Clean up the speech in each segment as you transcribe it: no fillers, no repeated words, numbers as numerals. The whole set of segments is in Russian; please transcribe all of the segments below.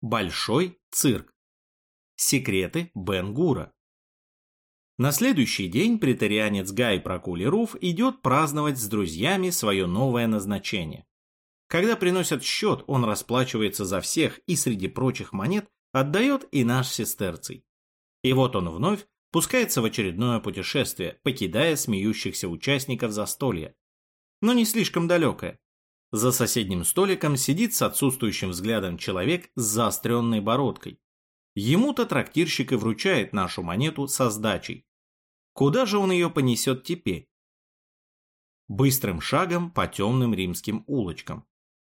Большой цирк. Секреты Бен-Гура. На следующий день претарианец Гай Прокулий Руф идет праздновать с друзьями свое новое назначение. Когда приносят счет, он расплачивается за всех и среди прочих монет отдает и наш сестерций. И вот он вновь пускается в очередное путешествие, покидая смеющихся участников застолья. Но не слишком далекое. За соседним столиком сидит с отсутствующим взглядом человек с заостренной бородкой. Ему-то трактирщик и вручает нашу монету со сдачей. Куда же он ее понесет теперь? Быстрым шагом по темным римским улочкам.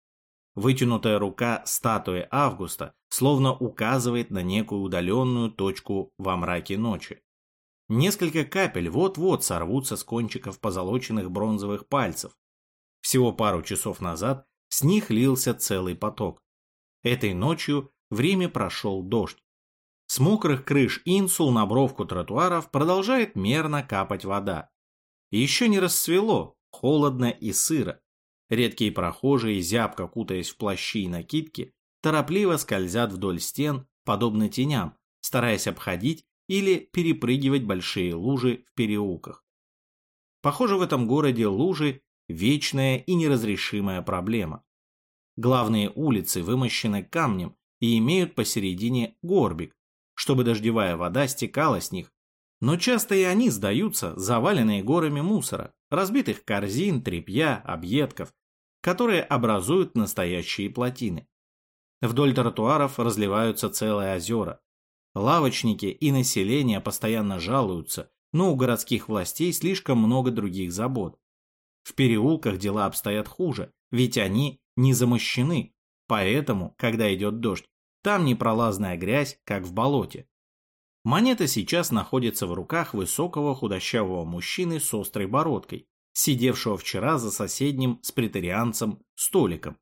Вытянутая рука статуи Августа словно указывает на некую удаленную точку во мраке ночи. Несколько капель вот-вот сорвутся с кончиков позолоченных бронзовых пальцев. Всего пару часов назад с них лился целый поток. Этой ночью в Риме прошел дождь. С мокрых крыш инсул на бровку тротуаров продолжает мерно капать вода. Еще не рассвело, холодно и сыро. Редкие прохожие, зябко кутаясь в плащи и накидки, торопливо скользят вдоль стен, подобно теням, стараясь обходить или перепрыгивать большие лужи в переулках. Похоже, в этом городе лужи – вечная и неразрешимая проблема. Главные улицы вымощены камнем и имеют посередине горбик, чтобы дождевая вода стекала с них, но часто и они сдаются, заваленные горами мусора, разбитых корзин, тряпья, объедков, которые образуют настоящие плотины. Вдоль тротуаров разливаются целые озера. Лавочники и население постоянно жалуются, но у городских властей слишком много других забот. В переулках дела обстоят хуже, ведь они не замощены, поэтому, когда идет дождь, там непролазная грязь, как в болоте. Монета сейчас находится в руках высокого худощавого мужчины с острой бородкой, сидевшего вчера за соседним с претарианцем столиком.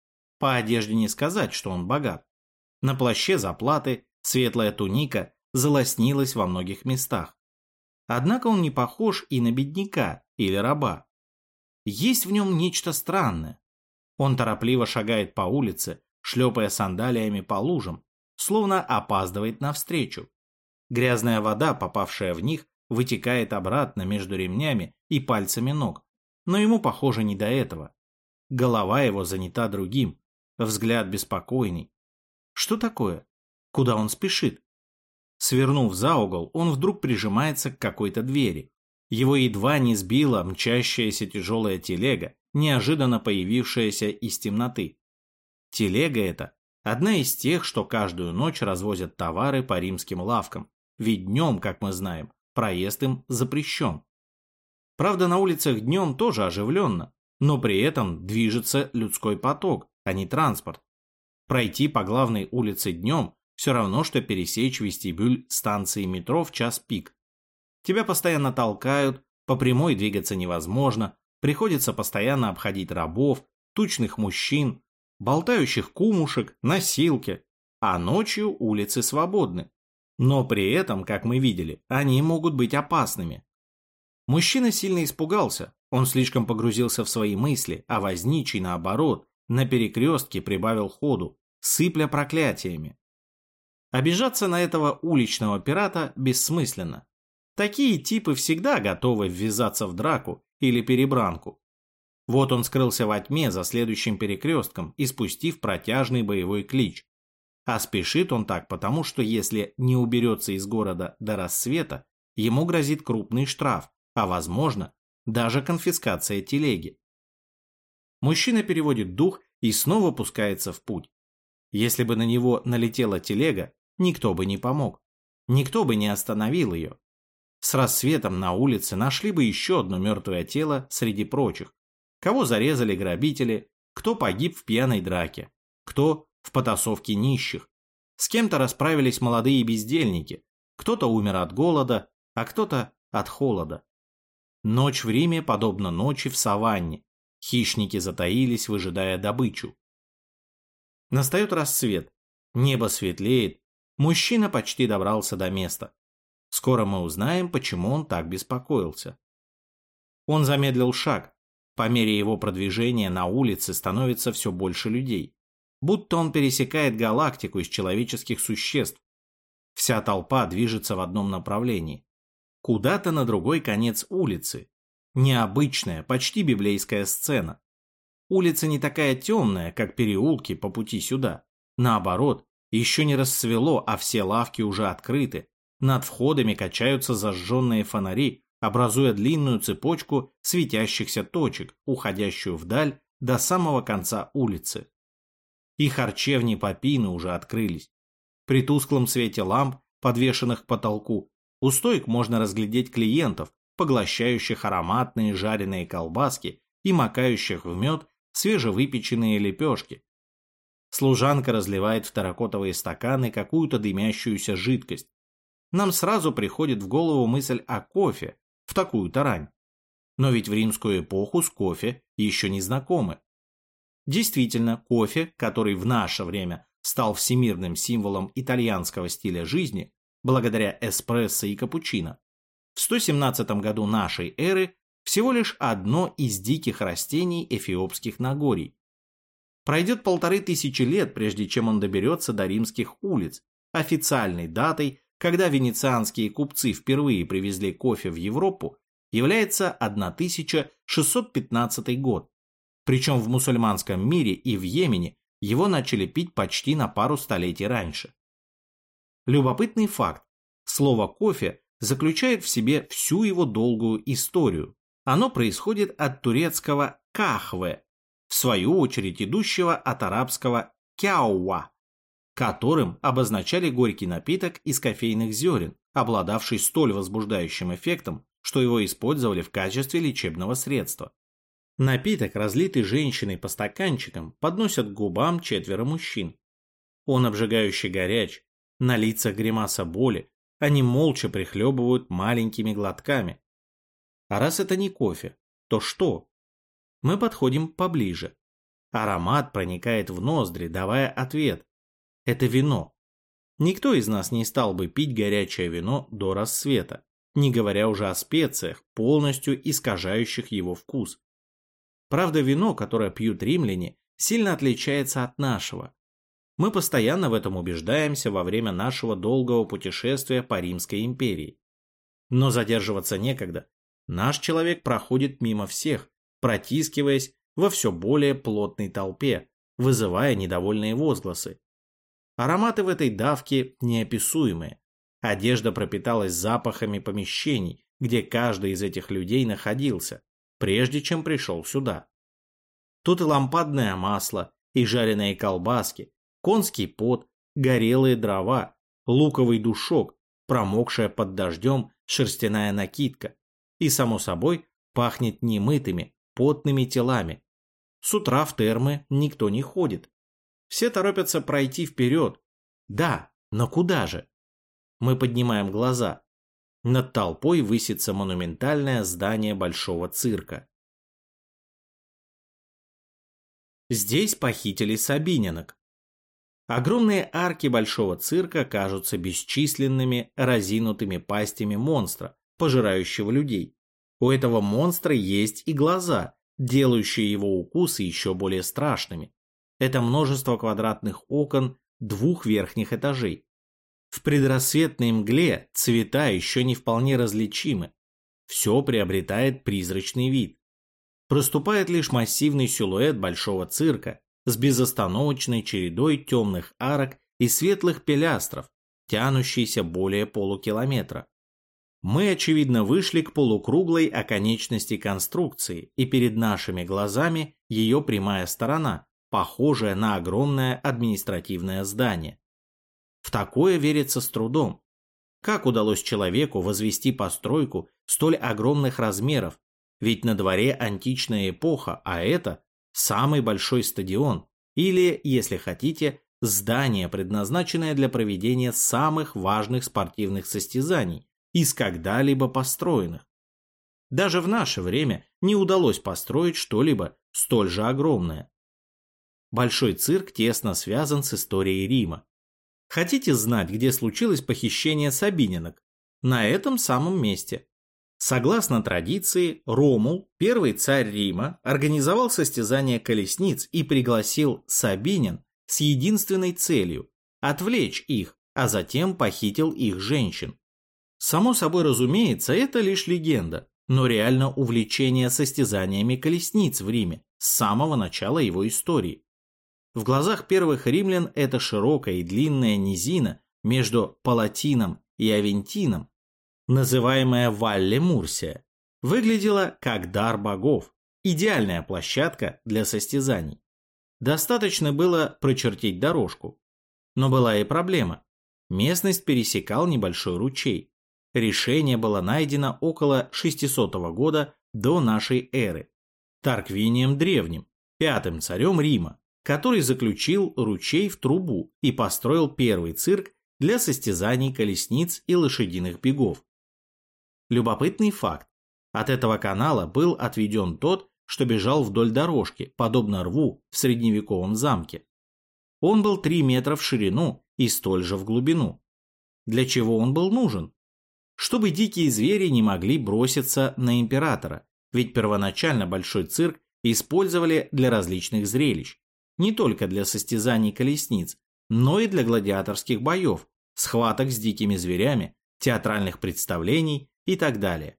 По одежде не сказать, что он богат. На плаще заплаты, светлая туника залоснилась во многих местах. Однако он не похож и на бедняка или раба. Есть в нем нечто странное. Он торопливо шагает по улице, шлепая сандалиями по лужам, словно опаздывает навстречу. Грязная вода, попавшая в них, вытекает обратно между ремнями и пальцами ног, но ему, похоже, не до этого. Голова его занята другим, взгляд беспокойный. Что такое? Куда он спешит? Свернув за угол, он вдруг прижимается к какой-то двери. Его едва не сбила мчащаяся тяжелая телега, неожиданно появившаяся из темноты. Телега эта одна из тех, что каждую ночь развозят товары по римским лавкам, ведь днем, как мы знаем, проезд им запрещен. Правда, на улицах днем тоже оживленно, но при этом движется людской поток, а не транспорт. Пройти по главной улице днем все равно, что пересечь вестибюль станции метро в час пик. Тебя постоянно толкают, по прямой двигаться невозможно, приходится постоянно обходить рабов, тучных мужчин, болтающих кумушек, носилки, а ночью улицы свободны. Но при этом, как мы видели, они могут быть опасными. Мужчина сильно испугался, он слишком погрузился в свои мысли, а возничий, наоборот, на перекрестке прибавил ходу, сыпля проклятиями. Обижаться на этого уличного пирата бессмысленно. Такие типы всегда готовы ввязаться в драку или перебранку. Вот он скрылся во тьме за следующим перекрестком, испустив протяжный боевой клич. А спешит он так потому, что если не уберется из города до рассвета, ему грозит крупный штраф, а возможно, даже конфискация телеги. Мужчина переводит дух и снова пускается в путь. Если бы на него налетела телега, никто бы не помог. Никто бы не остановил ее. С рассветом на улице нашли бы еще одно мертвое тело среди прочих. Кого зарезали грабители, кто погиб в пьяной драке, кто в потасовке нищих. С кем-то расправились молодые бездельники, кто-то умер от голода, а кто-то от холода. Ночь в Риме подобна ночи в саванне. Хищники затаились, выжидая добычу. Настает рассвет, небо светлеет, мужчина почти добрался до места. Скоро мы узнаем, почему он так беспокоился. Он замедлил шаг. По мере его продвижения на улице становится все больше людей. будто он пересекает галактику из человеческих существ. Вся толпа движется в одном направлении. Куда-то на другой конец улицы. Необычная, почти библейская сцена. Улица не такая темная, как переулки по пути сюда. Наоборот, еще не рассвело, а все лавки уже открыты. Над входами качаются зажженные фонари, образуя длинную цепочку светящихся точек, уходящую вдаль до самого конца улицы. И харчевни Попины уже открылись. При тусклом свете ламп, подвешенных к потолку, у стоек можно разглядеть клиентов, поглощающих ароматные жареные колбаски и макающих в мед свежевыпеченные лепешки. Служанка разливает в терракотовые стаканы какую-то дымящуюся жидкость. Нам сразу приходит в голову мысль о кофе в такую-то рань. Но ведь в римскую эпоху с кофе еще не знакомы. Действительно, кофе, который в наше время стал всемирным символом итальянского стиля жизни, благодаря эспрессо и капучино, в 117 году нашей эры всего лишь одно из диких растений эфиопских Нагорий. Пройдет 1500 лет, прежде чем он доберется до римских улиц, официальной датой, когда венецианские купцы впервые привезли кофе в Европу, является 1615 год. Причем в мусульманском мире и в Йемене его начали пить почти на пару столетий раньше. Любопытный факт. Слово «кофе» заключает в себе всю его долгую историю. Оно происходит от турецкого «кахве», в свою очередь идущего от арабского «кяуа», которым обозначали горький напиток из кофейных зерен, обладавший столь возбуждающим эффектом, что его использовали в качестве лечебного средства. Напиток, разлитый женщиной по стаканчикам, подносят к губам 4 мужчин. Он обжигающе горяч, на лицах гримаса боли, они молча прихлебывают маленькими глотками. А раз это не кофе, то что? Мы подходим поближе. Аромат проникает в ноздри, давая ответ. Это вино. Никто из нас не стал бы пить горячее вино до рассвета, не говоря уже о специях, полностью искажающих его вкус. Правда, вино, которое пьют римляне, сильно отличается от нашего. Мы постоянно в этом убеждаемся во время нашего долгого путешествия по Римской империи. Но задерживаться некогда. Наш человек проходит мимо всех, протискиваясь во все более плотной толпе, вызывая недовольные возгласы. Ароматы в этой давке неописуемые. Одежда пропиталась запахами помещений, где каждый из этих людей находился, прежде чем пришел сюда. Тут и лампадное масло, и жареные колбаски, конский пот, горелые дрова, луковый душок, промокшая под дождем шерстяная накидка. И, само собой, пахнет немытыми, потными телами. С утра в термы никто не ходит. Все торопятся пройти вперед. Да, но куда же? Мы поднимаем глаза. Над толпой высится монументальное здание большого цирка. Здесь похитили сабининок. Огромные арки большого цирка кажутся бесчисленными разинутыми пастями монстра, пожирающего людей. У этого монстра есть и глаза, делающие его укусы еще более страшными. Это множество квадратных окон 2 верхних этажей. В предрассветной мгле цвета еще не вполне различимы. Все приобретает призрачный вид. Проступает лишь массивный силуэт большого цирка с безостановочной чередой темных арок и светлых пилястров, тянущейся более полукилометра. Мы, очевидно, вышли к полукруглой оконечности конструкции, и перед нашими глазами ее прямая сторона, похожая на огромное административное здание. В такое верится с трудом. Как удалось человеку возвести постройку столь огромных размеров, ведь на дворе античная эпоха, а это самый большой стадион, или, если хотите, здание, предназначенное для проведения самых важных спортивных состязаний из когда-либо построенных. Даже в наше время не удалось построить что-либо столь же огромное. Большой цирк тесно связан с историей Рима. Хотите знать, где случилось похищение сабининок? На этом самом месте. Согласно традиции, Ромул, первый царь Рима, организовал состязание колесниц и пригласил сабинин с единственной целью – отвлечь их, а затем похитил их женщин. Само собой разумеется, это лишь легенда, но реально увлечение состязаниями колесниц в Риме с самого начала его истории. В глазах первых римлян эта широкая и длинная низина между Палатином и Авентином, называемая Валле Мурсия, выглядела как дар богов, идеальная площадка для состязаний. Достаточно было прочертить дорожку. Но была и проблема. Местность пересекал небольшой ручей. Решение было найдено около 600 года до нашей эры Тарквинием Древним, пятым царем Рима, который заключил ручей в трубу и построил первый цирк для состязаний колесниц и лошадиных бегов. Любопытный факт. От этого канала был отведен тот, что бежал вдоль дорожки, подобно рву в средневековом замке. Он был 3 метра в ширину и столь же в глубину. Для чего он был нужен? Чтобы дикие звери не могли броситься на императора, ведь первоначально большой цирк использовали для различных зрелищ, не только для состязаний колесниц, но и для гладиаторских боев, схваток с дикими зверями, театральных представлений и так далее.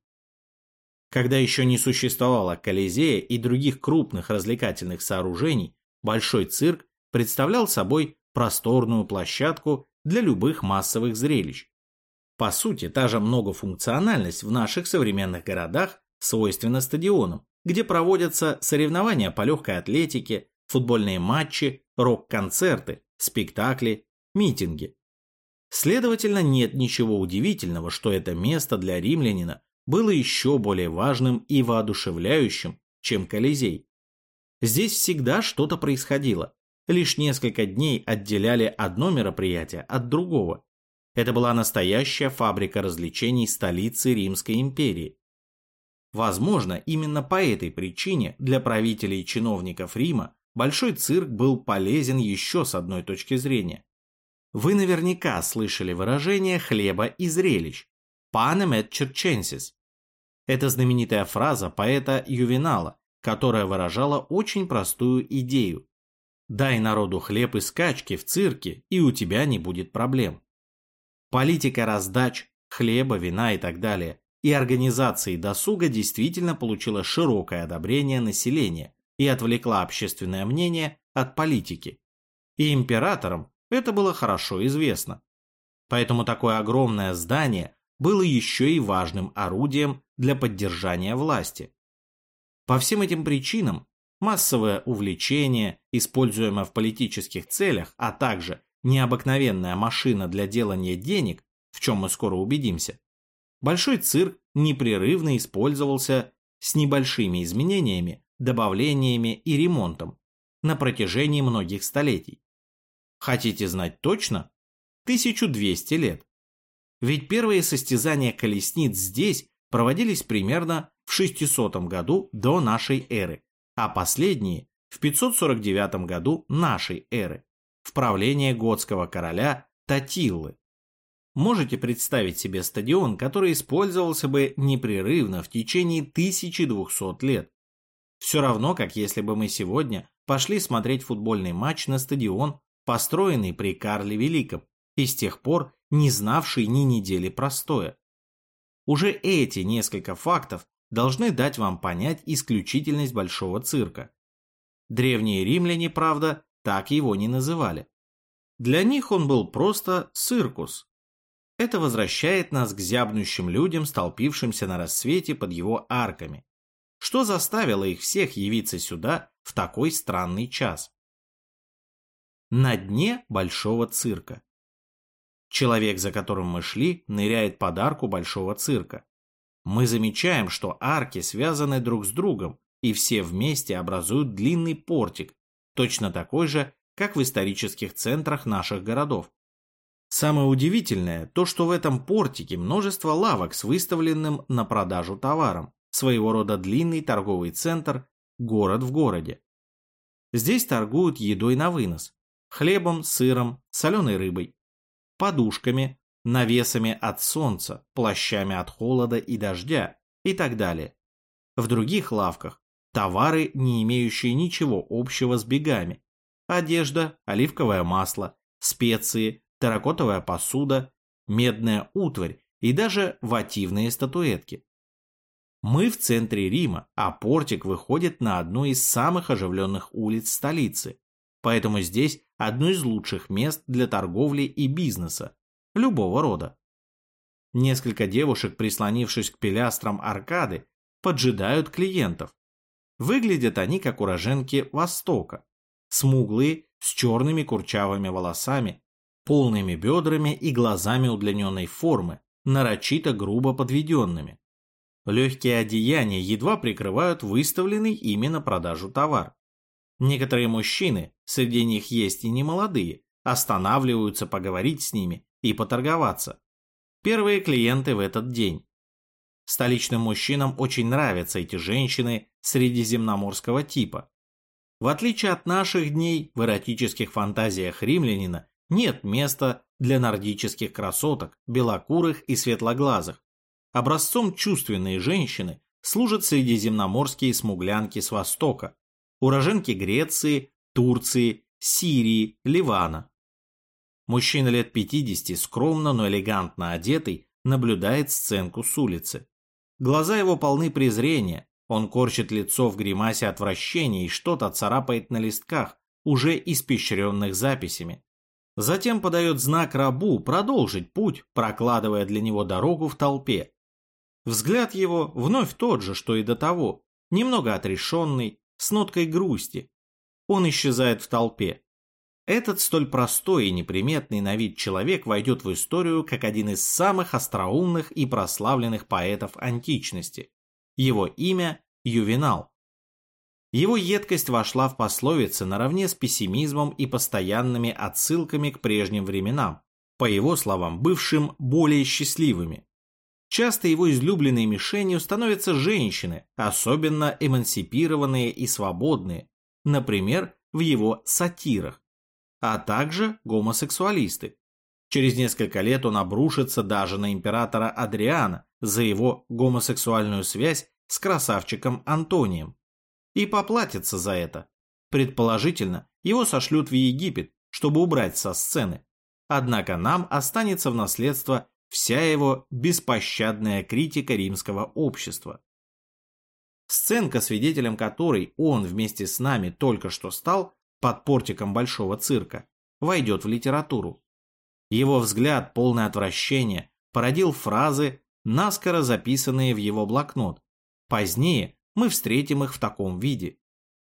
Когда еще не существовало Колизея и других крупных развлекательных сооружений, большой цирк представлял собой просторную площадку для любых массовых зрелищ. По сути, та же многофункциональность в наших современных городах свойственна стадионам, где проводятся соревнования по легкой атлетике, футбольные матчи, рок-концерты, спектакли, митинги. Следовательно, нет ничего удивительного, что это место для римлянина было еще более важным и воодушевляющим, чем Колизей. Здесь всегда что-то происходило. Лишь несколько дней отделяли одно мероприятие от другого. Это была настоящая фабрика развлечений столицы Римской империи. Возможно, именно по этой причине для правителей и чиновников Рима большой цирк был полезен еще с одной точки зрения. Вы наверняка слышали выражение «хлеба и зрелищ» «panem et circenses». Это знаменитая фраза поэта Ювенала, которая выражала очень простую идею. «Дай народу хлеб и скачки в цирке, и у тебя не будет проблем». Политика раздач, хлеба, вина и так далее и организации досуга действительно получила широкое одобрение населения и отвлекла общественное мнение от политики. И императорам это было хорошо известно. Поэтому такое огромное здание было еще и важным орудием для поддержания власти. По всем этим причинам массовое увлечение, используемое в политических целях, а также необыкновенная машина для делания денег, в чем мы скоро убедимся, большой цирк непрерывно использовался с небольшими изменениями, добавлениями и ремонтом на протяжении многих столетий. Хотите знать точно? 1200 лет. Ведь первые состязания колесниц здесь проводились примерно в 600 году до нашей эры, а последние в 549 году нашей эры, в правление готского короля Татиллы. Можете представить себе стадион, который использовался бы непрерывно в течение 1200 лет? Все равно, как если бы мы сегодня пошли смотреть футбольный матч на стадион, построенный при Карле Великом, и с тех пор не знавший ни недели простоя. Уже эти несколько фактов должны дать вам понять исключительность большого цирка. Древние римляне, правда, так его не называли. Для них он был просто циркус. Это возвращает нас к зябнущим людям, столпившимся на рассвете под его арками. Что заставило их всех явиться сюда в такой странный час? На дне большого цирка. Человек, за которым мы шли, ныряет под арку большого цирка. Мы замечаем, что арки связаны друг с другом, и все вместе образуют длинный портик, точно такой же, как в исторических центрах наших городов. Самое удивительное то, что в этом портике множество лавок с выставленным на продажу товаром, своего рода длинный торговый центр, город в городе. Здесь торгуют едой на вынос, хлебом, сыром, соленой рыбой, подушками, навесами от солнца, плащами от холода и дождя и так далее. В других лавках товары, не имеющие ничего общего с бегами, одежда, оливковое масло, специи, терракотовая посуда, медная утварь и даже вативные статуэтки. Мы в центре Рима, а портик выходит на одну из самых оживленных улиц столицы, поэтому здесь одно из лучших мест для торговли и бизнеса, любого рода. Несколько девушек, прислонившись к пилястрам аркады, поджидают клиентов. Выглядят они как уроженки Востока, смуглые, с черными курчавыми волосами, полными бедрами и глазами удлиненной формы, нарочито грубо подведенными. Легкие одеяния едва прикрывают выставленный ими на продажу товар. Некоторые мужчины, среди них есть и немолодые, останавливаются поговорить с ними и поторговаться. Первые клиенты в этот день. Столичным мужчинам очень нравятся эти женщины средиземноморского типа. В отличие от наших дней, в эротических фантазиях римлянина нет места для нордических красоток, белокурых и светлоглазых. Образцом чувственной женщины служат средиземноморские смуглянки с Востока, уроженки Греции, Турции, Сирии, Ливана. Мужчина лет 50, скромно, но элегантно одетый, наблюдает сценку с улицы. Глаза его полны презрения, он корчит лицо в гримасе отвращения и что-то царапает на листках, уже испещренных записями. Затем подает знак рабу продолжить путь, прокладывая для него дорогу в толпе. Взгляд его вновь тот же, что и до того, немного отрешенный, с ноткой грусти. Он исчезает в толпе. Этот столь простой и неприметный на вид человек войдет в историю как один из самых остроумных и прославленных поэтов античности. Его имя – Ювенал. Его едкость вошла в пословицы наравне с пессимизмом и постоянными отсылками к прежним временам, по его словам, бывшим более счастливыми. Часто его излюбленной мишенью становятся женщины, особенно эмансипированные и свободные, например, в его сатирах, а также гомосексуалисты. Через несколько лет он обрушится даже на императора Адриана за его гомосексуальную связь с красавчиком Антонием. И поплатится за это. Предположительно, его сошлют в Египет, чтобы убрать со сцены. Однако нам останется в наследство вся его беспощадная критика римского общества. Сценка, свидетелем которой он вместе с нами только что стал под портиком Большого цирка, войдет в литературу. Его взгляд, полный отвращения, породил фразы, наскоро записанные в его блокнот. Позднее мы встретим их в таком виде.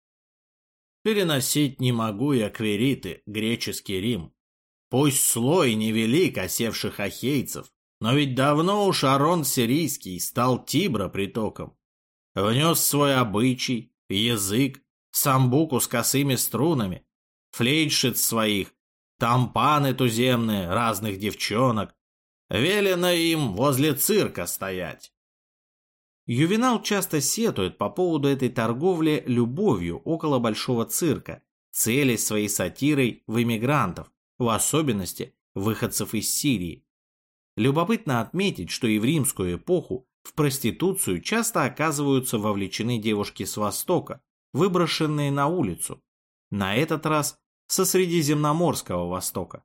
«Переносить не могу я квириты, греческий Рим. Пусть слой невелик осевших ахейцев, но ведь давно уж Арон Сирийский стал Тибра притоком. Внес свой обычай, язык, самбуку с косыми струнами, флейтшиц своих, тампаны туземные разных девчонок. Велено им возле цирка стоять». Ювенал часто сетует по поводу этой торговли любовью около Большого цирка, целясь своей сатирой в иммигрантов, в особенности выходцев из Сирии. Любопытно отметить, что и в римскую эпоху в проституцию часто оказываются вовлечены девушки с Востока, выброшенные на улицу, на этот раз со Средиземноморского Востока.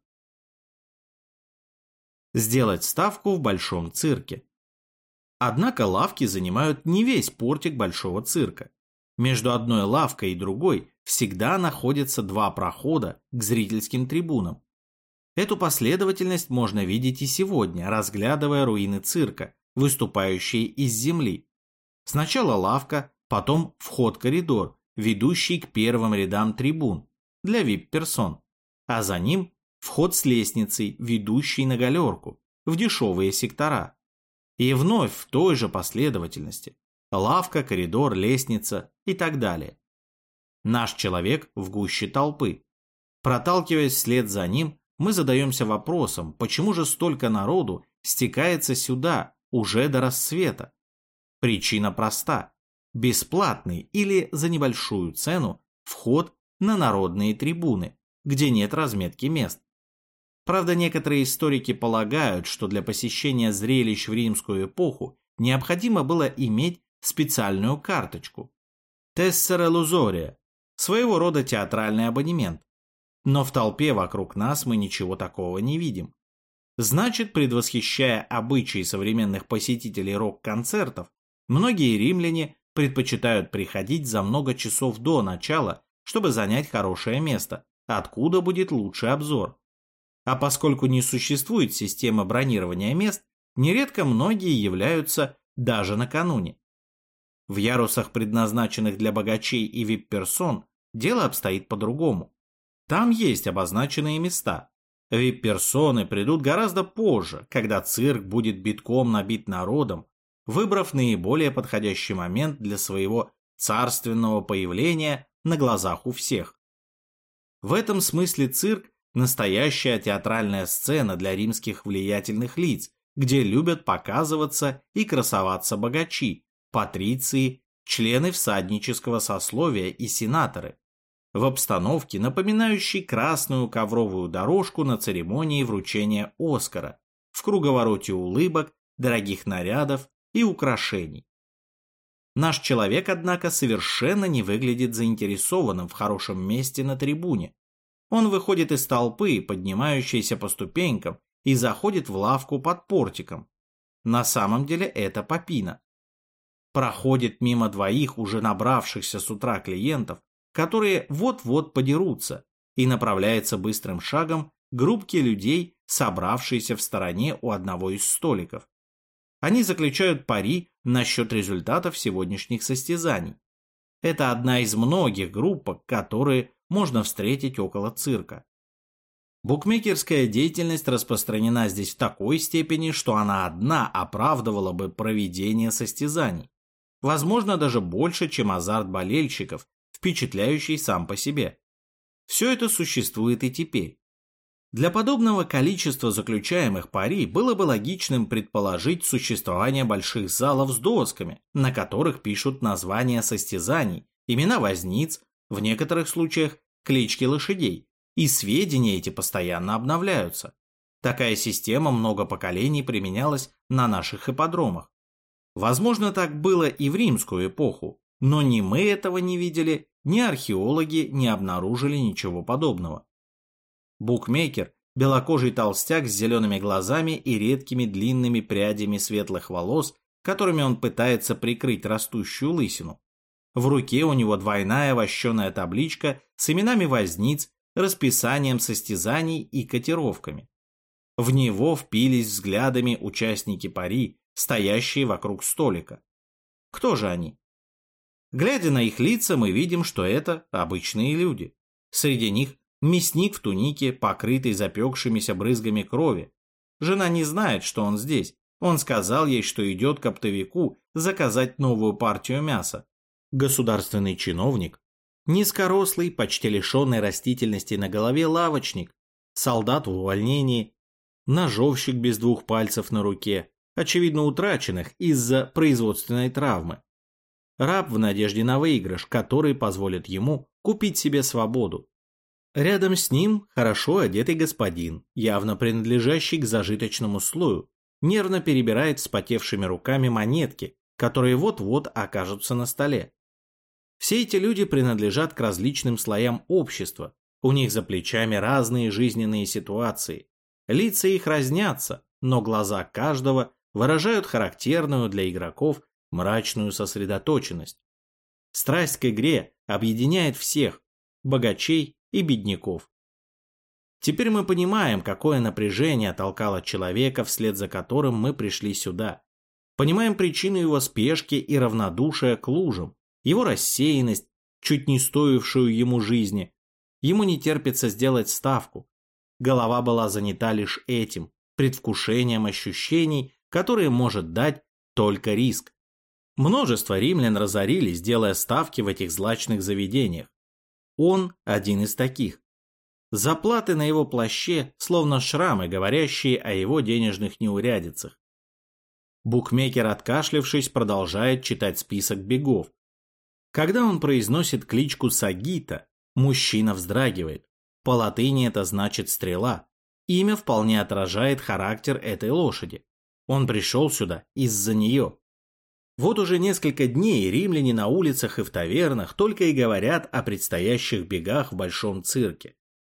Сделать ставку в Большом цирке. Однако лавки занимают не весь портик Большого цирка. Между одной лавкой и другой всегда находятся два прохода к зрительским трибунам. Эту последовательность можно видеть и сегодня, разглядывая руины цирка, выступающие из земли. Сначала лавка, потом вход-коридор, ведущий к первым рядам трибун для вип-персон, а за ним вход с лестницей, ведущей на галерку, в дешевые сектора. И вновь в той же последовательности. Лавка, коридор, лестница и так далее. Наш человек в гуще толпы. Проталкиваясь вслед за ним, мы задаемся вопросом, почему же столько народу стекается сюда уже до рассвета. Причина проста. Бесплатный или за небольшую цену вход на народные трибуны, где нет разметки мест. Правда, некоторые историки полагают, что для посещения зрелищ в римскую эпоху необходимо было иметь специальную карточку – тессера лузория, своего рода театральный абонемент, но в толпе вокруг нас мы ничего такого не видим. Значит, предвосхищая обычаи современных посетителей рок-концертов, многие римляне предпочитают приходить за много часов до начала, чтобы занять хорошее место, откуда будет лучший обзор. А поскольку не существует системы бронирования мест, нередко многие являются даже накануне. В ярусах, предназначенных для богачей и вип-персон, дело обстоит по-другому. Там есть обозначенные места. Вип-персоны придут гораздо позже, когда цирк будет битком набит народом, выбрав наиболее подходящий момент для своего царственного появления на глазах у всех. В этом смысле цирк – настоящая театральная сцена для римских влиятельных лиц, где любят показываться и красоваться богачи, патриции, члены всаднического сословия и сенаторы, в обстановке, напоминающей красную ковровую дорожку на церемонии вручения Оскара, в круговороте улыбок, дорогих нарядов и украшений. Наш человек, однако, совершенно не выглядит заинтересованным в хорошем месте на трибуне. Он выходит из толпы, поднимающейся по ступенькам, и заходит в лавку под портиком. На самом деле это Попина. Проходит мимо двоих уже набравшихся с утра клиентов, которые вот-вот подерутся, и направляется быстрым шагом к группке людей, собравшейся в стороне у одного из столиков. Они заключают пари насчет результатов сегодняшних состязаний. Это одна из многих группок, которые можно встретить около цирка. Букмекерская деятельность распространена здесь в такой степени, что она одна оправдывала бы проведение состязаний. Возможно, даже больше, чем азарт болельщиков, впечатляющий сам по себе. Все это существует и теперь. Для подобного количества заключаемых пари было бы логичным предположить существование больших залов с досками, на которых пишут названия состязаний, имена возниц, в некоторых случаях клички лошадей, и сведения эти постоянно обновляются. Такая система много поколений применялась на наших ипподромах. Возможно, так было и в римскую эпоху, но ни мы этого не видели, ни археологи не обнаружили ничего подобного. Букмекер, белокожий толстяк с зелеными глазами и редкими длинными прядями светлых волос, которыми он пытается прикрыть растущую лысину. В руке у него двойная вощеная табличка с именами возниц, расписанием состязаний и котировками. В него впились взглядами участники пари, стоящие вокруг столика. Кто же они? Глядя на их лица, мы видим, что это обычные люди. Среди них мясник в тунике, покрытый запекшимися брызгами крови. Жена не знает, что он здесь. Он сказал ей, что идет к оптовику заказать новую партию мяса. Государственный чиновник, низкорослый, почти лишенный растительности на голове лавочник, солдат в увольнении, ножовщик без двух пальцев на руке, очевидно утраченных из-за производственной травмы. Раб в надежде на выигрыш, который позволит ему купить себе свободу. Рядом с ним хорошо одетый господин, явно принадлежащий к зажиточному слою, нервно перебирает вспотевшими руками монетки, которые вот-вот окажутся на столе. Все эти люди принадлежат к различным слоям общества, у них за плечами разные жизненные ситуации. Лица их разнятся, но глаза каждого выражают характерную для игроков мрачную сосредоточенность. Страсть к игре объединяет всех, богачей и бедняков. Теперь мы понимаем, какое напряжение толкало человека, вслед за которым мы пришли сюда. Понимаем причину его спешки и равнодушия к лужам, его рассеянность, чуть не стоившую ему жизни. Ему не терпится сделать ставку. Голова была занята лишь этим, предвкушением ощущений, которые может дать только риск. Множество римлян разорились, делая ставки в этих злачных заведениях. Он один из таких. Заплаты на его плаще, словно шрамы, говорящие о его денежных неурядицах. Букмекер, откашлявшись, продолжает читать список бегов. Когда он произносит кличку Сагита, мужчина вздрагивает. По латыни это значит «стрела». Имя вполне отражает характер этой лошади. Он пришел сюда из-за нее. Вот уже несколько дней римляне на улицах и в тавернах только и говорят о предстоящих бегах в большом цирке.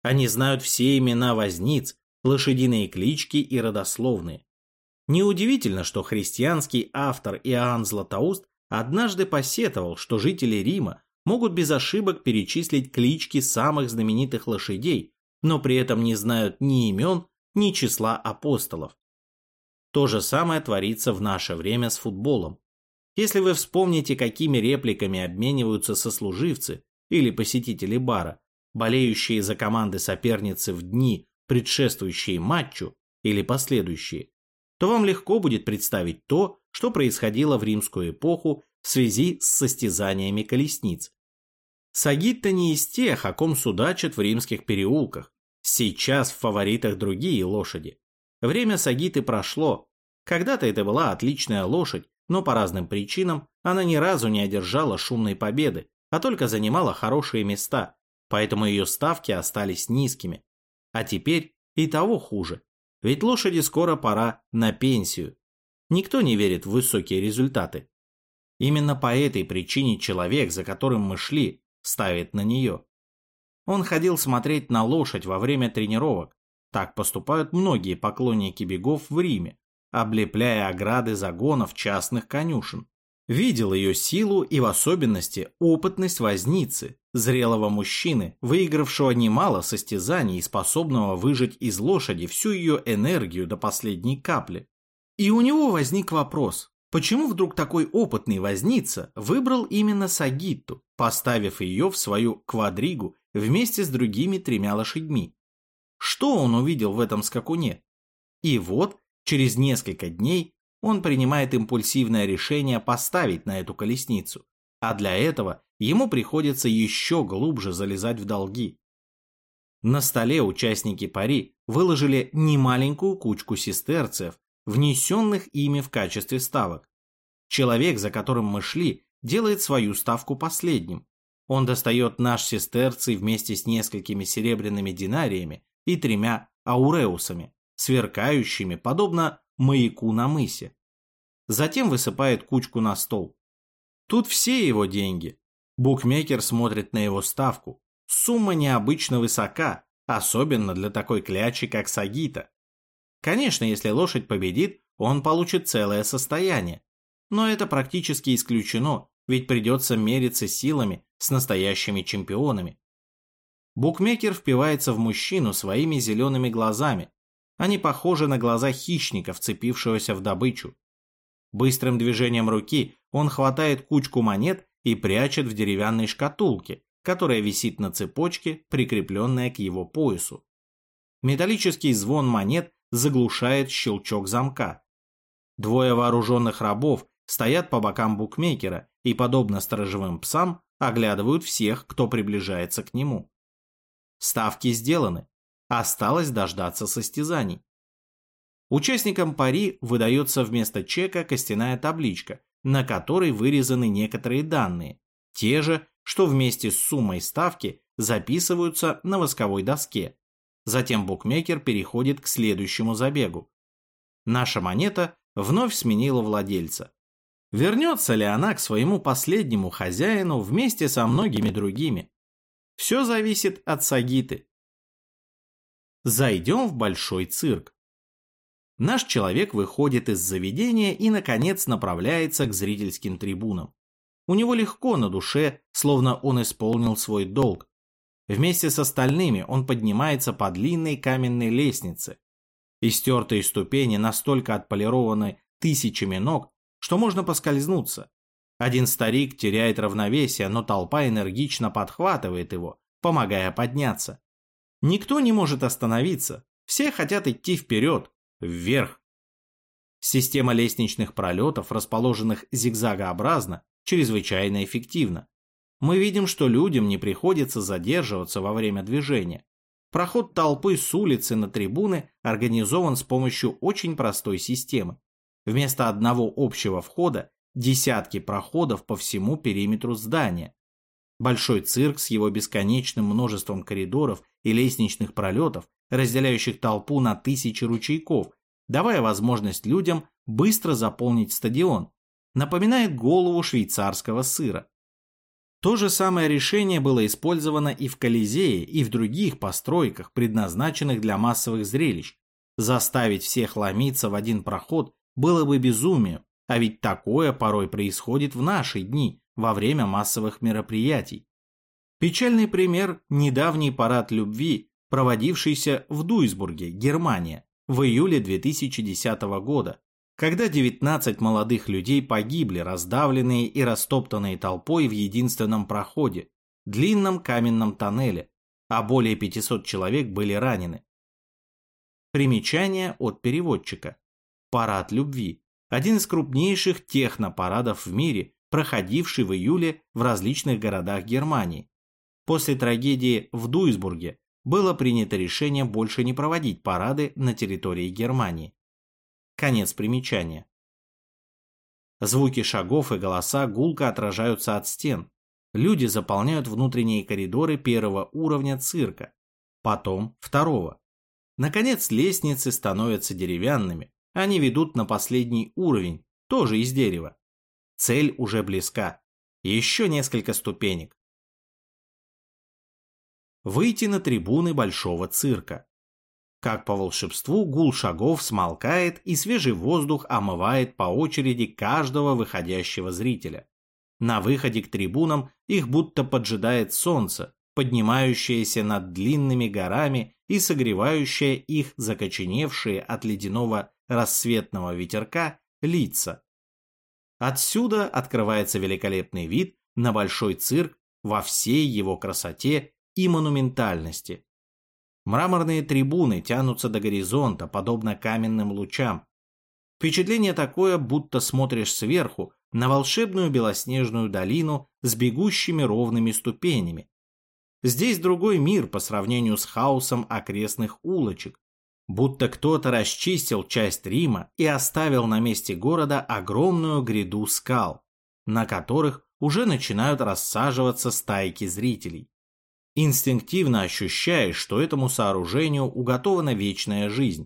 Они знают все имена возниц, лошадиные клички и родословные. Неудивительно, что христианский автор Иоанн Златоуст однажды посетовал, что жители Рима могут без ошибок перечислить клички самых знаменитых лошадей, но при этом не знают ни имен, ни числа апостолов. То же самое творится в наше время с футболом. Если вы вспомните, какими репликами обмениваются сослуживцы или посетители бара, болеющие за команды соперницы в дни, предшествующие матчу или последующие, то вам легко будет представить то, что происходило в римскую эпоху в связи с состязаниями колесниц. Сагитта не из тех, о ком судачат в римских переулках. Сейчас в фаворитах другие лошади. Время Сагитты прошло. Когда-то это была отличная лошадь, но по разным причинам она ни разу не одержала шумной победы, а только занимала хорошие места, поэтому ее ставки остались низкими. А теперь и того хуже, ведь лошади скоро пора на пенсию. Никто не верит в высокие результаты. Именно по этой причине человек, за которым мы шли, ставит на нее. Он ходил смотреть на лошадь во время тренировок. Так поступают многие поклонники бегов в Риме, облепляя ограды загонов частных конюшен. Видел ее силу и в особенности опытность возницы, зрелого мужчины, выигравшего немало состязаний и способного выжать из лошади всю ее энергию до последней капли. И у него возник вопрос, почему вдруг такой опытный возница выбрал именно Сагитту, поставив ее в свою квадригу вместе с другими 3 лошадьми? Что он увидел в этом скакуне? И вот, через несколько дней он принимает импульсивное решение поставить на эту колесницу, а для этого ему приходится еще глубже залезать в долги. На столе участники пари выложили немаленькую кучку сестерцев, внесенных ими в качестве ставок. Человек, за которым мы шли, делает свою ставку последним. Он достает наш сестерций вместе с несколькими серебряными динариями и 3 ауреусами, сверкающими, подобно маяку на мысе. Затем высыпает кучку на стол. Тут все его деньги. Букмекер смотрит на его ставку. Сумма необычно высока, особенно для такой клячи, как Сагитта. Конечно, если лошадь победит, он получит целое состояние. Но это практически исключено, ведь придется мериться силами с настоящими чемпионами. Букмекер впивается в мужчину своими зелеными глазами. Они похожи на глаза хищника, вцепившегося в добычу. Быстрым движением руки он хватает кучку монет и прячет в деревянной шкатулке, которая висит на цепочке, прикрепленная к его поясу. Металлический звон монет заглушает щелчок замка. 2 вооруженных рабов стоят по бокам букмекера и, подобно сторожевым псам, оглядывают всех, кто приближается к нему. Ставки сделаны. Осталось дождаться состязаний. Участникам пари выдается вместо чека костяная табличка, на которой вырезаны некоторые данные, те же, что вместе с суммой ставки записываются на восковой доске. Затем букмекер переходит к следующему забегу. Наша монета вновь сменила владельца. Вернется ли она к своему последнему хозяину вместе со многими другими? Все зависит от Сагитты. Зайдем в большой цирк. Наш человек выходит из заведения и, наконец, направляется к зрительским трибунам. У него легко на душе, словно он исполнил свой долг. Вместе с остальными он поднимается по длинной каменной лестнице. Истертые ступени настолько отполированы тысячами ног, что можно поскользнуться. Один старик теряет равновесие, но толпа энергично подхватывает его, помогая подняться. Никто не может остановиться, все хотят идти вперед, вверх. Система лестничных пролетов, расположенных зигзагообразно, чрезвычайно эффективна. Мы видим, что людям не приходится задерживаться во время движения. Проход толпы с улицы на трибуны организован с помощью очень простой системы. Вместо одного общего входа десятки проходов по всему периметру здания. Большой цирк с его бесконечным множеством коридоров и лестничных пролетов, разделяющих толпу на тысячи ручейков, давая возможность людям быстро заполнить стадион, напоминает голову швейцарского сыра. То же самое решение было использовано и в Колизее, и в других постройках, предназначенных для массовых зрелищ. Заставить всех ломиться в один проход было бы безумием, а ведь такое порой происходит в наши дни во время массовых мероприятий. Печальный пример – недавний парад любви, проводившийся в Дуйсбурге, Германия, в июле 2010 года, когда 19 молодых людей погибли, раздавленные и растоптанные толпой в единственном проходе, длинном каменном тоннеле, а более 500 человек были ранены. Примечание от переводчика. Парад любви – один из крупнейших технопарадов в мире, проходивший в июле в различных городах Германии. После трагедии в Дуйсбурге было принято решение больше не проводить парады на территории Германии. Конец примечания. Звуки шагов и голоса гулко отражаются от стен. Люди заполняют внутренние коридоры первого уровня цирка, потом второго. Наконец лестницы становятся деревянными, они ведут на последний уровень, тоже из дерева. Цель уже близка. Еще несколько ступенек. Выйти на трибуны большого цирка. Как по волшебству, гул шагов смолкает, и свежий воздух омывает по очереди каждого выходящего зрителя. На выходе к трибунам их будто поджидает солнце, поднимающееся над длинными горами и согревающее их закоченевшие от ледяного рассветного ветерка лица. Отсюда открывается великолепный вид на большой цирк во всей его красоте и монументальности. Мраморные трибуны тянутся до горизонта, подобно каменным лучам. Впечатление такое, будто смотришь сверху на волшебную белоснежную долину с бегущими ровными ступенями. Здесь другой мир по сравнению с хаосом окрестных улочек, будто кто-то расчистил часть Рима и оставил на месте города огромную гряду скал, на которых уже начинают рассаживаться стайки зрителей. Инстинктивно ощущаешь, что этому сооружению уготована вечная жизнь.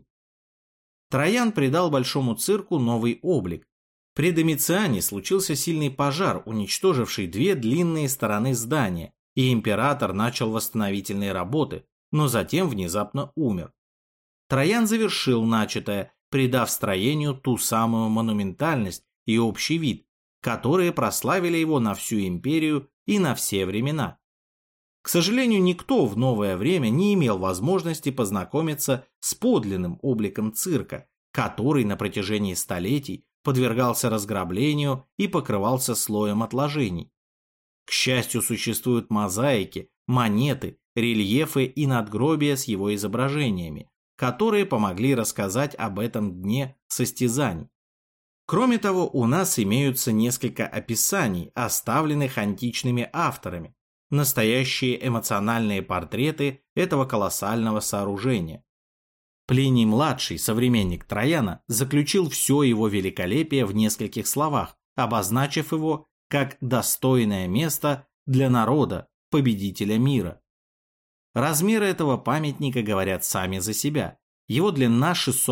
Троян придал большому цирку новый облик. При Домициане случился сильный пожар, уничтоживший две длинные стороны здания, и император начал восстановительные работы, но затем внезапно умер. Троян завершил начатое, придав строению ту самую монументальность и общий вид, которые прославили его на всю империю и на все времена. К сожалению, никто в новое время не имел возможности познакомиться с подлинным обликом цирка, который на протяжении столетий подвергался разграблению и покрывался слоем отложений. К счастью, существуют мозаики, монеты, рельефы и надгробия с его изображениями, которые помогли рассказать об этом дне состязаний. Кроме того, у нас имеются несколько описаний, оставленных античными авторами, настоящие эмоциональные портреты этого колоссального сооружения. Плиний-младший, современник Трояна, заключил все его великолепие в нескольких словах, обозначив его как достойное место для народа, победителя мира. Размеры этого памятника говорят сами за себя. Его длина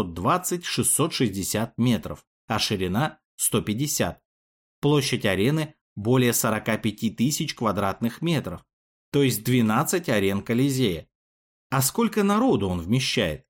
620-660 метров, а ширина 150. Площадь арены более 45 тысяч квадратных метров, то есть 12 арен Колизея. А сколько народу он вмещает?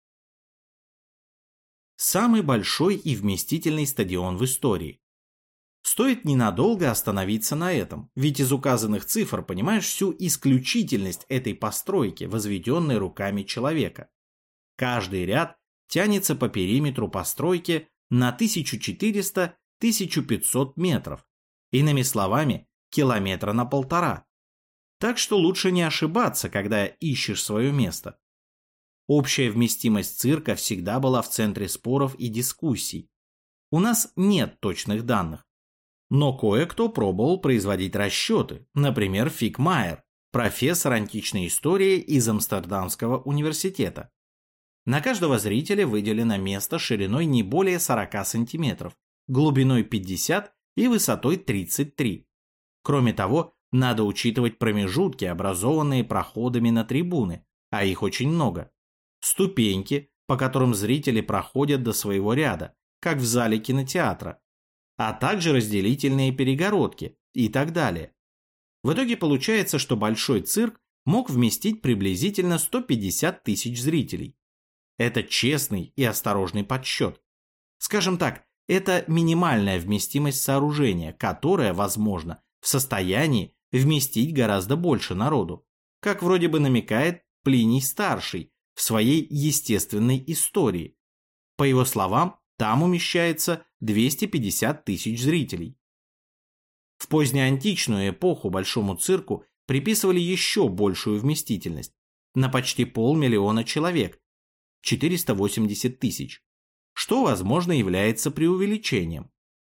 Самый большой и вместительный стадион в истории. Стоит ненадолго остановиться на этом, ведь из указанных цифр понимаешь всю исключительность этой постройки, возведенной руками человека. Каждый ряд тянется по периметру постройки на 1400-1500 метров, иными словами, километра на 1,5. Так что лучше не ошибаться, когда ищешь свое место. Общая вместимость цирка всегда была в центре споров и дискуссий. У нас нет точных данных. Но кое-кто пробовал производить расчеты, например, Фиг Майер, профессор античной истории из Амстердамского университета. На каждого зрителя выделено место шириной не более 40 сантиметров, глубиной 50 и высотой 33. Кроме того, надо учитывать промежутки, образованные проходами на трибуны, а их очень много. Ступеньки, по которым зрители проходят до своего ряда, как в зале кинотеатра, а также разделительные перегородки и так далее. В итоге получается, что большой цирк мог вместить приблизительно 150 тысяч зрителей. Это честный и осторожный подсчет. Скажем так, это минимальная вместимость сооружения, которая, возможно, в состоянии вместить гораздо больше народу, как вроде бы намекает Плиний Старший в своей естественной истории. По его словам, там умещается 250 тысяч зрителей. В позднеантичную эпоху большому цирку приписывали еще большую вместительность на почти 500 000 человек, 480 тысяч, что, возможно, является преувеличением.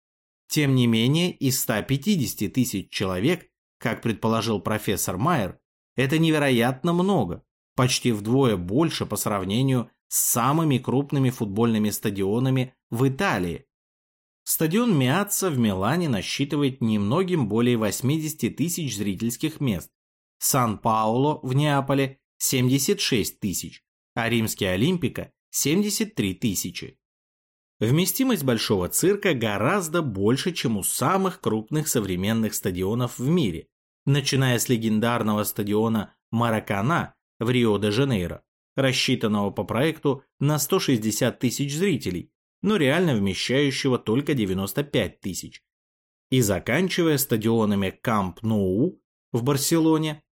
Тем не менее, из 150 тысяч человек, как предположил профессор Майер, это невероятно много, почти вдвое больше по сравнению с самыми крупными футбольными стадионами в Италии. Стадион Миаццо в Милане насчитывает немногим более 80 тысяч зрительских мест, Сан-Пауло в Неаполе – 76 тысяч, а римский Олимпико – 73 тысячи. Вместимость большого цирка гораздо больше, чем у самых крупных современных стадионов в мире, начиная с легендарного стадиона Маракана в Рио-де-Жанейро, рассчитанного по проекту на 160 тысяч зрителей, но реально вмещающего только 95 тысяч, и заканчивая стадионами Камп Ноу в Барселоне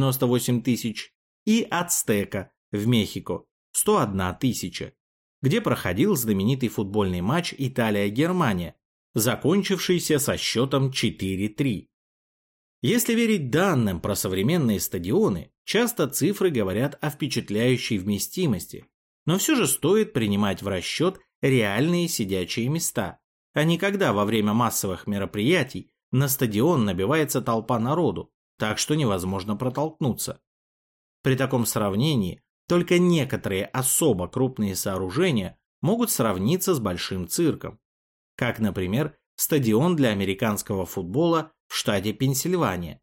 98 тысяч и Ацтека в Мехико 101 тысяча, где проходил знаменитый футбольный матч Италия-Германия, закончившийся со счетом 4-3. Если верить данным про современные стадионы, часто цифры говорят о впечатляющей вместимости, но все же стоит принимать в расчет реальные сидячие места, а не когда во время массовых мероприятий на стадион набивается толпа народу, так что невозможно протолкнуться. При таком сравнении только некоторые особо крупные сооружения могут сравниться с большим цирком, как, например, стадион для американского футбола в штате Пенсильвания,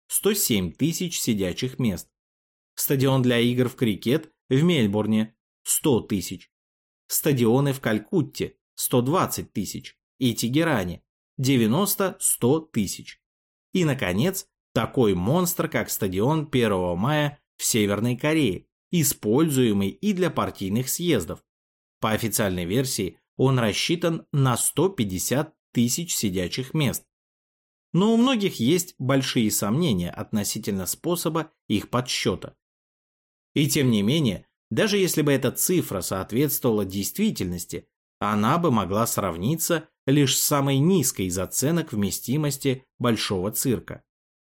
107 тысяч сидячих мест, стадион для игр в крикет в Мельбурне, 100 тысяч, стадионы в Калькутте, 120 тысяч, и Тегеране, 90-100 тысяч. И, наконец, такой монстр, как стадион 1 мая в Северной Корее, используемый и для партийных съездов. По официальной версии он рассчитан на 150 тысяч сидячих мест. Но у многих есть большие сомнения относительно способа их подсчета. И тем не менее, даже если бы эта цифра соответствовала действительности, она бы могла сравниться лишь с самой низкой из оценок вместимости большого цирка.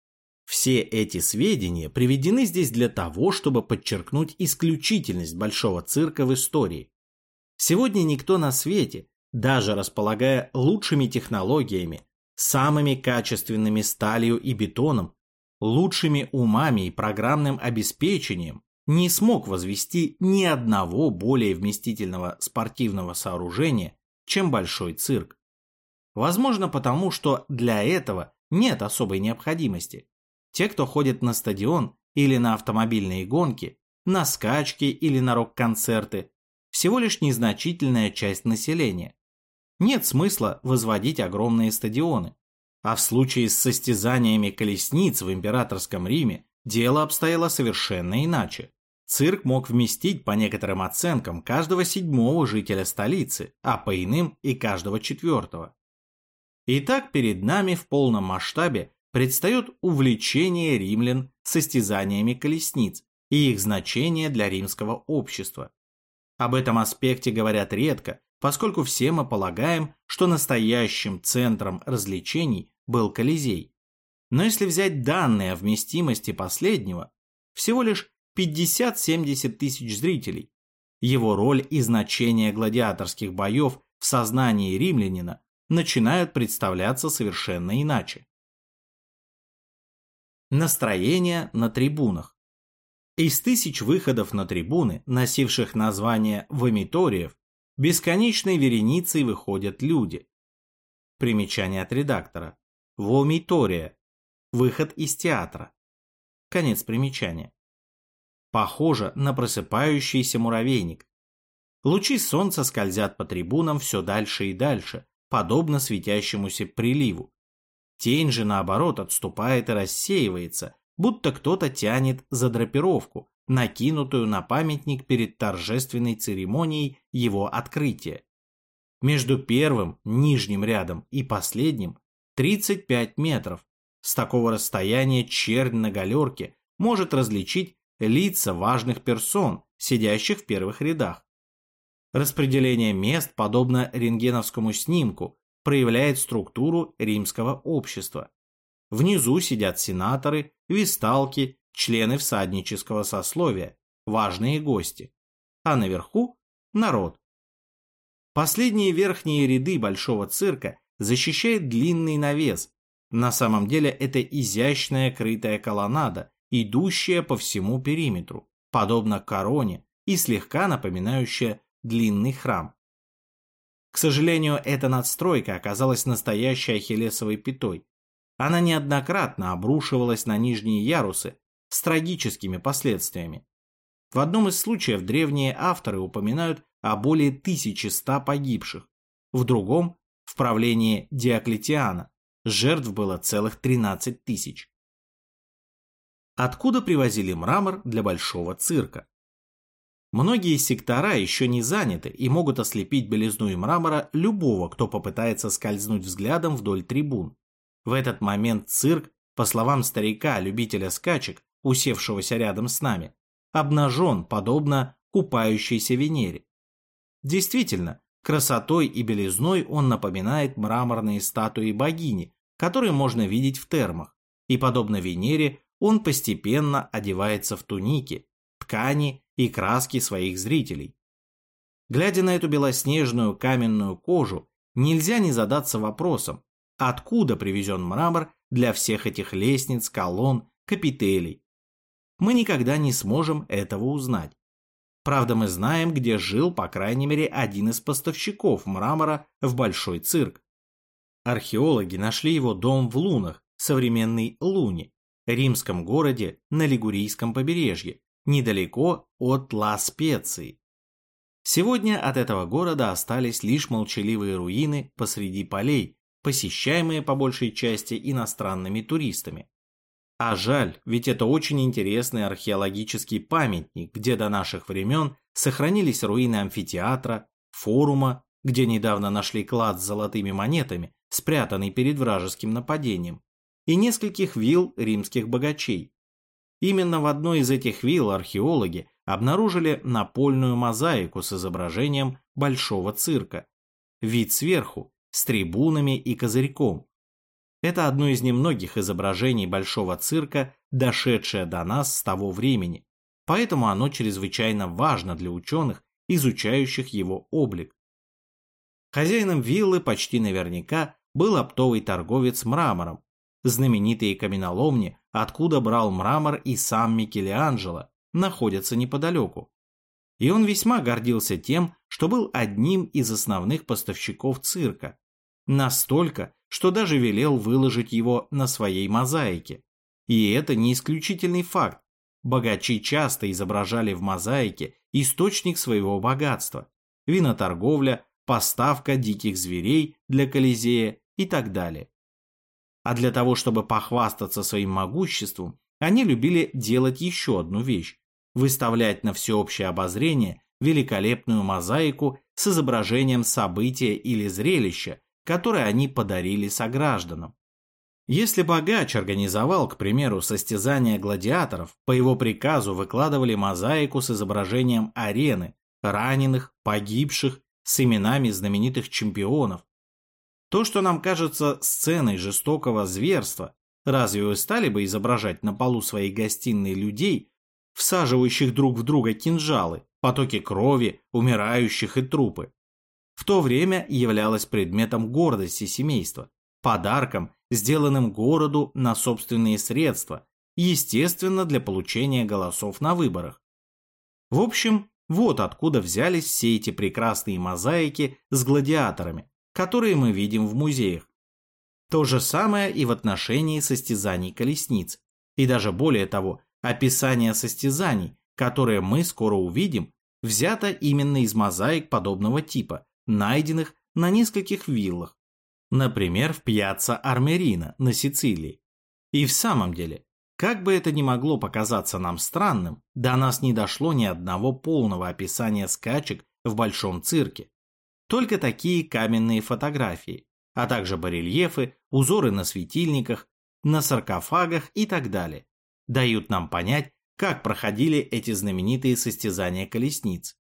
Все эти сведения приведены здесь для того, чтобы подчеркнуть исключительность большого цирка в истории. Сегодня никто на свете, даже располагая лучшими технологиями, самыми качественными сталью и бетоном, лучшими умами и программным обеспечением, не смог возвести ни одного более вместительного спортивного сооружения, чем большой цирк. Возможно, потому что для этого нет особой необходимости. Те, кто ходит на стадион или на автомобильные гонки, на скачки или на рок-концерты, всего лишь незначительная часть населения. Нет смысла возводить огромные стадионы. А в случае с состязаниями колесниц в императорском Риме дело обстояло совершенно иначе. Цирк мог вместить по некоторым оценкам каждого 7-го жителя столицы, а по иным и каждого 4-го. Итак, перед нами в полном масштабе предстает увлечение римлян состязаниями колесниц и их значение для римского общества. Об этом аспекте говорят редко, поскольку все мы полагаем, что настоящим центром развлечений был Колизей. Но если взять данные о вместимости последнего, всего лишь 50-70 тысяч зрителей, его роль и значение гладиаторских боев в сознании римлянина начинают представляться совершенно иначе. Настроение на трибунах. Из тысяч выходов на трибуны, носивших название вомиториев, бесконечной вереницей выходят люди. Примечание от редактора. Вомитория. Выход из театра. Конец примечания. Похоже на просыпающийся муравейник. Лучи солнца скользят по трибунам все дальше и дальше, подобно светящемуся приливу. Тень же, наоборот, отступает и рассеивается, будто кто-то тянет за драпировку, накинутую на памятник перед торжественной церемонией его открытия. Между первым, нижним рядом и последним 35 метров. С такого расстояния чернь на галерке может различить лица важных персон, сидящих в первых рядах. Распределение мест, подобно рентгеновскому снимку, проявляет структуру римского общества. Внизу сидят сенаторы, весталки, члены всаднического сословия, важные гости, а наверху – народ. Последние верхние ряды большого цирка защищает длинный навес. На самом деле это изящная крытая колоннада, идущая по всему периметру, подобно короне и слегка напоминающая длинный храм. К сожалению, эта надстройка оказалась настоящей ахиллесовой пятой. Она неоднократно обрушивалась на нижние ярусы с трагическими последствиями. В одном из случаев древние авторы упоминают о более 1100 погибших, в другом, в правлении Диоклетиана, жертв было целых 13 тысяч. Откуда привозили мрамор для большого цирка? Многие сектора еще не заняты и могут ослепить белизной мрамора любого, кто попытается скользнуть взглядом вдоль трибун. В этот момент цирк, по словам старика, любителя скачек, усевшегося рядом с нами, обнажен, подобно купающейся Венере. Действительно, красотой и белизной он напоминает мраморные статуи богини, которые можно видеть в термах, и, подобно Венере, он постепенно одевается в туники, ткани и краски своих зрителей. Глядя на эту белоснежную каменную кожу, нельзя не задаться вопросом, откуда привезен мрамор для всех этих лестниц, колонн, капителей. Мы никогда не сможем этого узнать. Правда, мы знаем, где жил, по крайней мере, один из поставщиков мрамора в Большой цирк. Археологи нашли его дом в Лунах, современной Луне, римском городе на Лигурийском побережье, недалеко от Ла-Специи. Сегодня от этого города остались лишь молчаливые руины посреди полей, посещаемые по большей части иностранными туристами. А жаль, ведь это очень интересный археологический памятник, где до наших времен сохранились руины амфитеатра, форума, где недавно нашли клад с золотыми монетами, спрятанный перед вражеским нападением, и нескольких вилл римских богачей. Именно в одной из этих вилл археологи обнаружили напольную мозаику с изображением большого цирка. Вид сверху, с трибунами и козырьком. Это одно из немногих изображений большого цирка, дошедшее до нас с того времени, поэтому оно чрезвычайно важно для ученых, изучающих его облик. Хозяином виллы почти наверняка был оптовый торговец мрамором. Знаменитые каменоломни, откуда брал мрамор и сам Микеланджело, находятся неподалеку. И он весьма гордился тем, что был одним из основных поставщиков цирка. Настолько, что даже велел выложить его на своей мозаике. И это не исключительный факт. Богачи часто изображали в мозаике источник своего богатства, виноторговля, поставка диких зверей для Колизея и так далее. А для того, чтобы похвастаться своим могуществом, они любили делать еще одну вещь – выставлять на всеобщее обозрение великолепную мозаику с изображением события или зрелища, которое они подарили согражданам. Если богач организовал, к примеру, состязание гладиаторов, по его приказу выкладывали мозаику с изображением арены, раненых, погибших, с именами знаменитых чемпионов. То, что нам кажется сценой жестокого зверства, разве вы стали бы изображать на полу своей гостиной людей, всаживающих друг в друга кинжалы, потоки крови, умирающих и трупы? В то время являлось предметом гордости семейства, подарком, сделанным городу на собственные средства, естественно, для получения голосов на выборах. В общем, вот откуда взялись все эти прекрасные мозаики с гладиаторами, которые мы видим в музеях. То же самое и в отношении состязаний колесниц, и даже более того, описание состязаний, которые мы скоро увидим, взято именно из мозаик подобного типа, найденных на нескольких виллах. Например, в Пьяцца Армерина на Сицилии. И в самом деле, как бы это ни могло показаться нам странным, до нас не дошло ни одного полного описания скачек в Большом цирке. Только такие каменные фотографии, а также барельефы, узоры на светильниках, на саркофагах и так далее, дают нам понять, как проходили эти знаменитые состязания колесниц.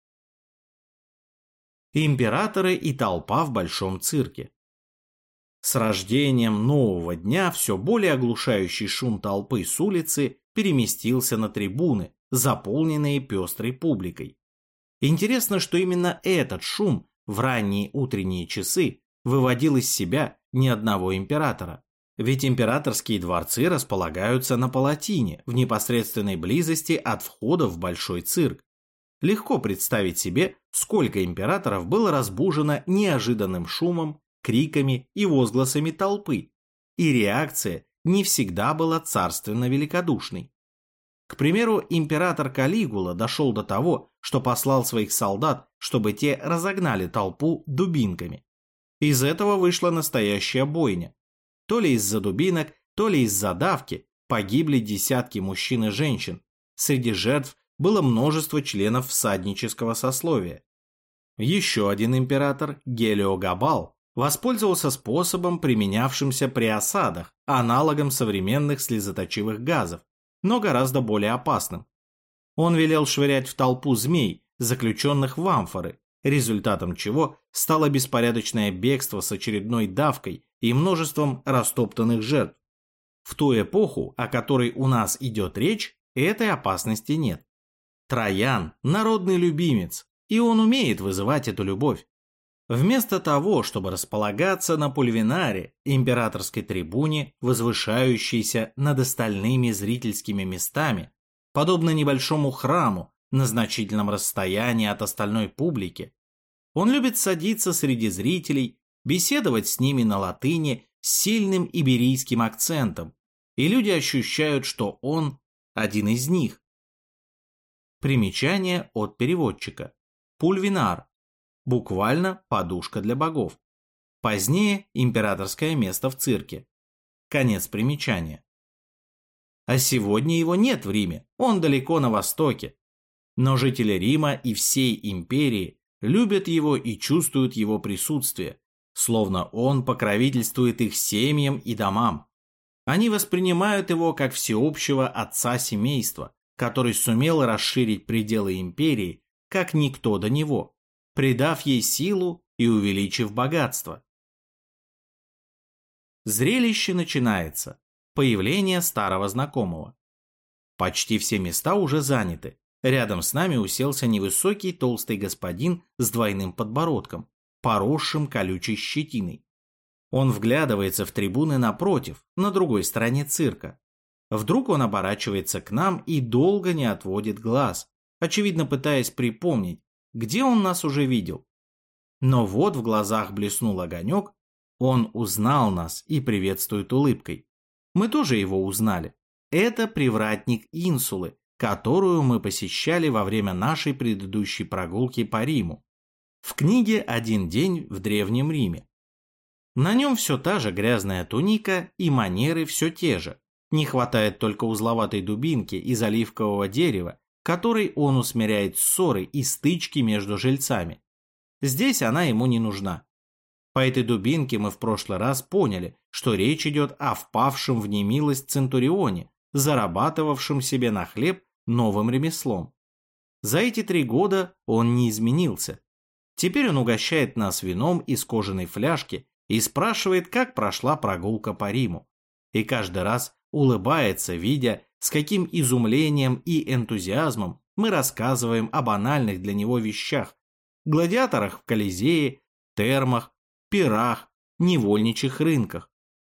Императоры и толпа в Большом цирке. С рождением нового дня все более оглушающий шум толпы с улицы переместился на трибуны, заполненные пестрой публикой. Интересно, что именно этот шум в ранние утренние часы выводил из себя ни одного императора. Ведь императорские дворцы располагаются на Палатине, в непосредственной близости от входа в Большой цирк. Легко представить себе, сколько императоров было разбужено неожиданным шумом, криками и возгласами толпы, и реакция не всегда была царственно великодушной. К примеру, император Калигула дошел до того, что послал своих солдат, чтобы те разогнали толпу дубинками. Из этого вышла настоящая бойня. То ли из-за дубинок, то ли из-за давки погибли десятки мужчин и женщин. Среди жертв было множество членов всаднического сословия. Еще один император, Гелиогабал, воспользовался способом, применявшимся при осадах, аналогом современных слезоточивых газов, но гораздо более опасным. Он велел швырять в толпу змей, заключенных в амфоры, результатом чего стало беспорядочное бегство с очередной давкой и множеством растоптанных жертв. В ту эпоху, о которой у нас идет речь, этой опасности нет. Троян – народный любимец, и он умеет вызывать эту любовь. Вместо того, чтобы располагаться на пульвинаре, императорской трибуне, возвышающейся над остальными зрительскими местами, подобно небольшому храму на значительном расстоянии от остальной публики, он любит садиться среди зрителей, беседовать с ними на латыни с сильным иберийским акцентом, и люди ощущают, что он один из них. Примечание от переводчика. Пульвинар. Буквально подушка для богов. Позднее императорское место в цирке. Конец примечания. А сегодня его нет в Риме, он далеко на востоке. Но жители Рима и всей империи любят его и чувствуют его присутствие, словно он покровительствует их семьям и домам. Они воспринимают его как всеобщего отца семейства, который сумел расширить пределы империи, как никто до него, придав ей силу и увеличив богатство. Зрелище начинается. Появление старого знакомого. Почти все места уже заняты. Рядом с нами уселся невысокий толстый господин с двойным подбородком, поросшим колючей щетиной. Он вглядывается в трибуны напротив, на другой стороне цирка. Вдруг он оборачивается к нам и долго не отводит глаз, очевидно пытаясь припомнить, где он нас уже видел. Но вот в глазах блеснул огонек, он узнал нас и приветствует улыбкой. Мы тоже его узнали. Это привратник Инсулы, которую мы посещали во время нашей предыдущей прогулки по Риму. В книге «Один день в Древнем Риме». На нем все та же грязная туника и манеры все те же. Не хватает только узловатой дубинки из оливкового дерева, которой он усмиряет ссоры и стычки между жильцами. Здесь она ему не нужна. По этой дубинке мы в прошлый раз поняли, что речь идет о впавшем в немилость центурионе, зарабатывавшем себе на хлеб новым ремеслом. За эти 3 года он не изменился. Теперь он угощает нас вином из кожаной фляжки и спрашивает, как прошла прогулка по Риму. И каждый раз улыбается, видя, с каким изумлением и энтузиазмом мы рассказываем о банальных для него вещах: гладиаторах в Колизее, термах, пирах, невольничьих рынках.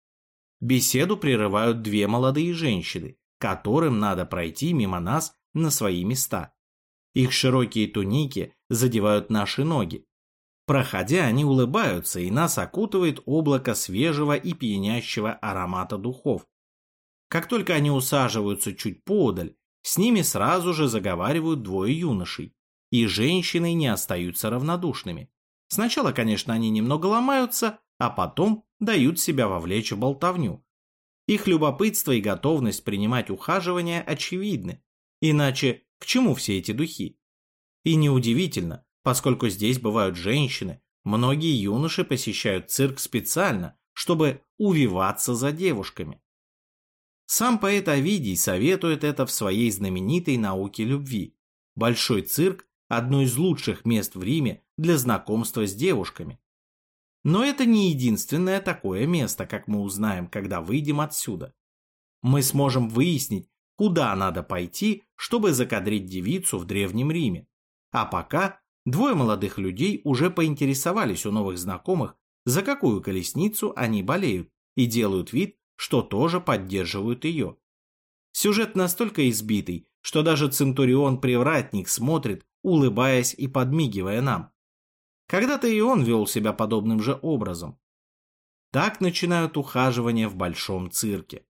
Беседу прерывают 2 молодые женщины, которым надо пройти мимо нас на свои места. Их широкие туники задевают наши ноги. Проходя, они улыбаются, и нас окутывает облако свежего и пьянящего аромата духов. Как только они усаживаются чуть поодаль, с ними сразу же заговаривают 2 юношей, и женщины не остаются равнодушными. Сначала, конечно, они немного ломаются, а потом дают себя вовлечь в болтовню. Их любопытство и готовность принимать ухаживания очевидны, иначе к чему все эти духи? И неудивительно, поскольку здесь бывают женщины, многие юноши посещают цирк специально, чтобы увиваться за девушками. Сам поэт Овидий советует это в своей знаменитой «Науке любви». Большой цирк – одно из лучших мест в Риме для знакомства с девушками. Но это не единственное такое место, как мы узнаем, когда выйдем отсюда. Мы сможем выяснить, куда надо пойти, чтобы закадрить девицу в Древнем Риме. А пока двое молодых людей уже поинтересовались у новых знакомых, за какую колесницу они болеют, и делают вид, что тоже поддерживают ее. Сюжет настолько избитый, что даже Центурион-привратник смотрит, улыбаясь и подмигивая нам. Когда-то и он вел себя подобным же образом. Так начинают ухаживания в большом цирке.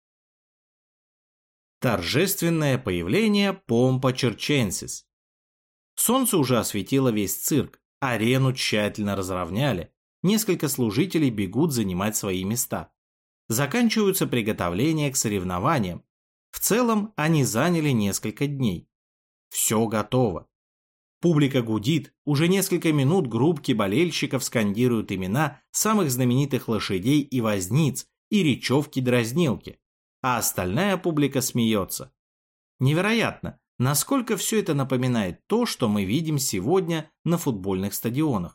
Торжественное появление Помпа Черченсис. Солнце уже осветило весь цирк, арену тщательно разровняли, несколько служителей бегут занимать свои места. Заканчиваются приготовления к соревнованиям. В целом они заняли несколько дней. Все готово. Публика гудит, уже несколько минут группки болельщиков скандируют имена самых знаменитых лошадей и возниц и речевки-дразнилки, а остальная публика смеется. Невероятно, насколько все это напоминает то, что мы видим сегодня на футбольных стадионах.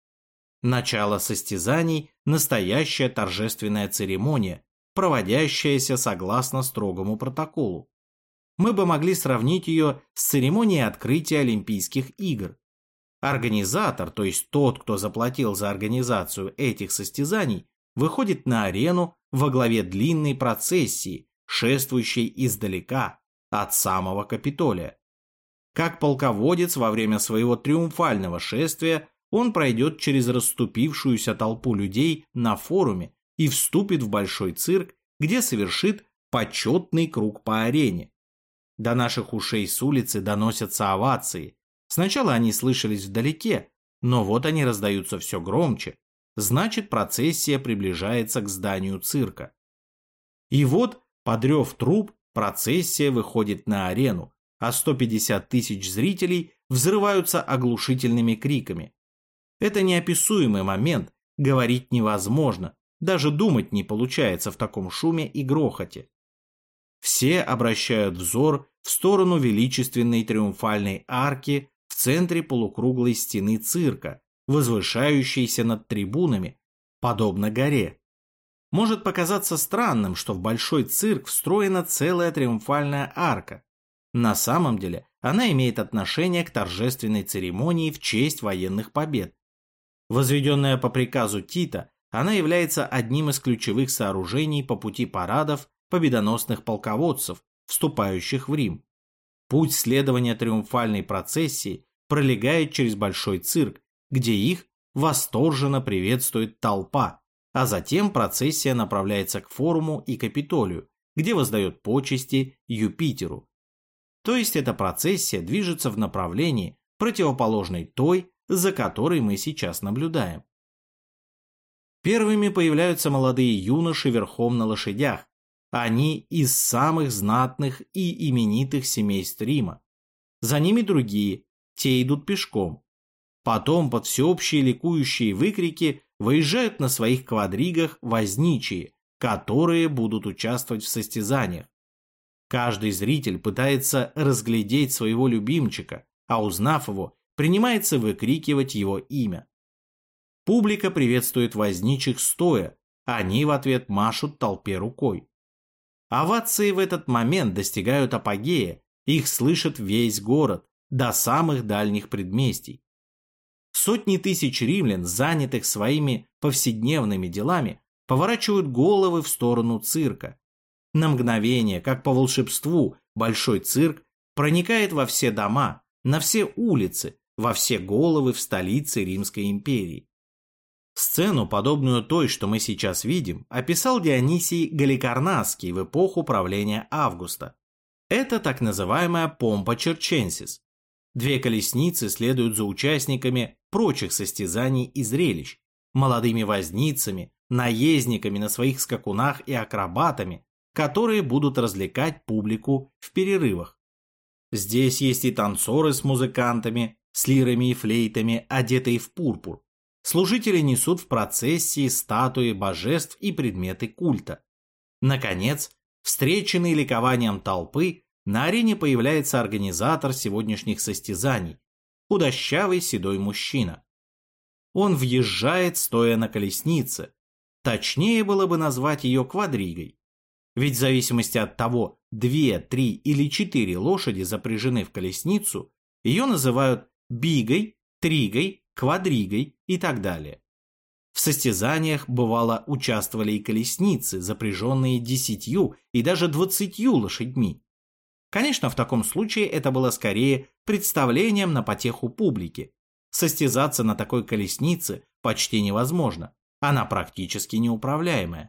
Начало состязаний – настоящая торжественная церемония, проводящаяся согласно строгому протоколу. Мы бы могли сравнить ее с церемонией открытия Олимпийских игр. Организатор, то есть тот, кто заплатил за организацию этих состязаний, выходит на арену во главе длинной процессии, шествующей издалека, от самого Капитолия. Как полководец во время своего триумфального шествия он пройдет через расступившуюся толпу людей на форуме и вступит в большой цирк, где совершит почетный круг по арене. До наших ушей с улицы доносятся овации. Сначала они слышались вдалеке, но вот они раздаются все громче. Значит, процессия приближается к зданию цирка. И вот, под рев труб, процессия выходит на арену, а 150 тысяч зрителей взрываются оглушительными криками. Это неописуемый момент, говорить невозможно, даже думать не получается в таком шуме и грохоте. Все обращают взор в сторону величественной триумфальной арки в центре полукруглой стены цирка, возвышающейся над трибунами, подобно горе. Может показаться странным, что в большой цирк встроена целая триумфальная арка. На самом деле она имеет отношение к торжественной церемонии в честь военных побед. Возведенная по приказу Тита, она является одним из ключевых сооружений по пути парадов победоносных полководцев, вступающих в Рим. Путь следования триумфальной процессии пролегает через большой цирк, где их восторженно приветствует толпа, а затем процессия направляется к форуму и Капитолию, где воздает почести Юпитеру. То есть эта процессия движется в направлении, противоположной той, за которой мы сейчас наблюдаем. Первыми появляются молодые юноши верхом на лошадях. Они из самых знатных и именитых семейств Рима. За ними другие, те идут пешком. Потом под всеобщие ликующие выкрики выезжают на своих квадригах возничие, которые будут участвовать в состязаниях. Каждый зритель пытается разглядеть своего любимчика, а узнав его, принимается выкрикивать его имя. Публика приветствует возничих стоя, они в ответ машут толпе рукой. Овации в этот момент достигают апогея, их слышит весь город, до самых дальних предместий. Сотни тысяч римлян, занятых своими повседневными делами, поворачивают головы в сторону цирка. На мгновение, как по волшебству, большой цирк проникает во все дома, на все улицы, во все головы в столице Римской империи. Сцену, подобную той, что мы сейчас видим, описал Дионисий Галикарнасский в эпоху правления Августа. Это так называемая Помпа Черченсис. Две колесницы следуют за участниками прочих состязаний и зрелищ. молодыми возницами, наездниками на своих скакунах и акробатами, которые будут развлекать публику в перерывах. Здесь есть и танцоры с музыкантами, с лирами и флейтами, одетые в пурпур. Служители несут в процессии статуи божеств и предметы культа. Наконец, встреченный ликованием толпы, на арене появляется организатор сегодняшних состязаний, худощавый седой мужчина. Он въезжает, стоя на колеснице. Точнее было бы назвать ее квадригой. Ведь в зависимости от того, 2, 3 или 4 лошади запряжены в колесницу, ее называют бигой, тригой, квадригой и так далее. В состязаниях, бывало, участвовали и колесницы, запряженные 10 и даже 20 лошадьми. Конечно, в таком случае это было скорее представлением на потеху публики. Состязаться на такой колеснице почти невозможно, она практически неуправляемая.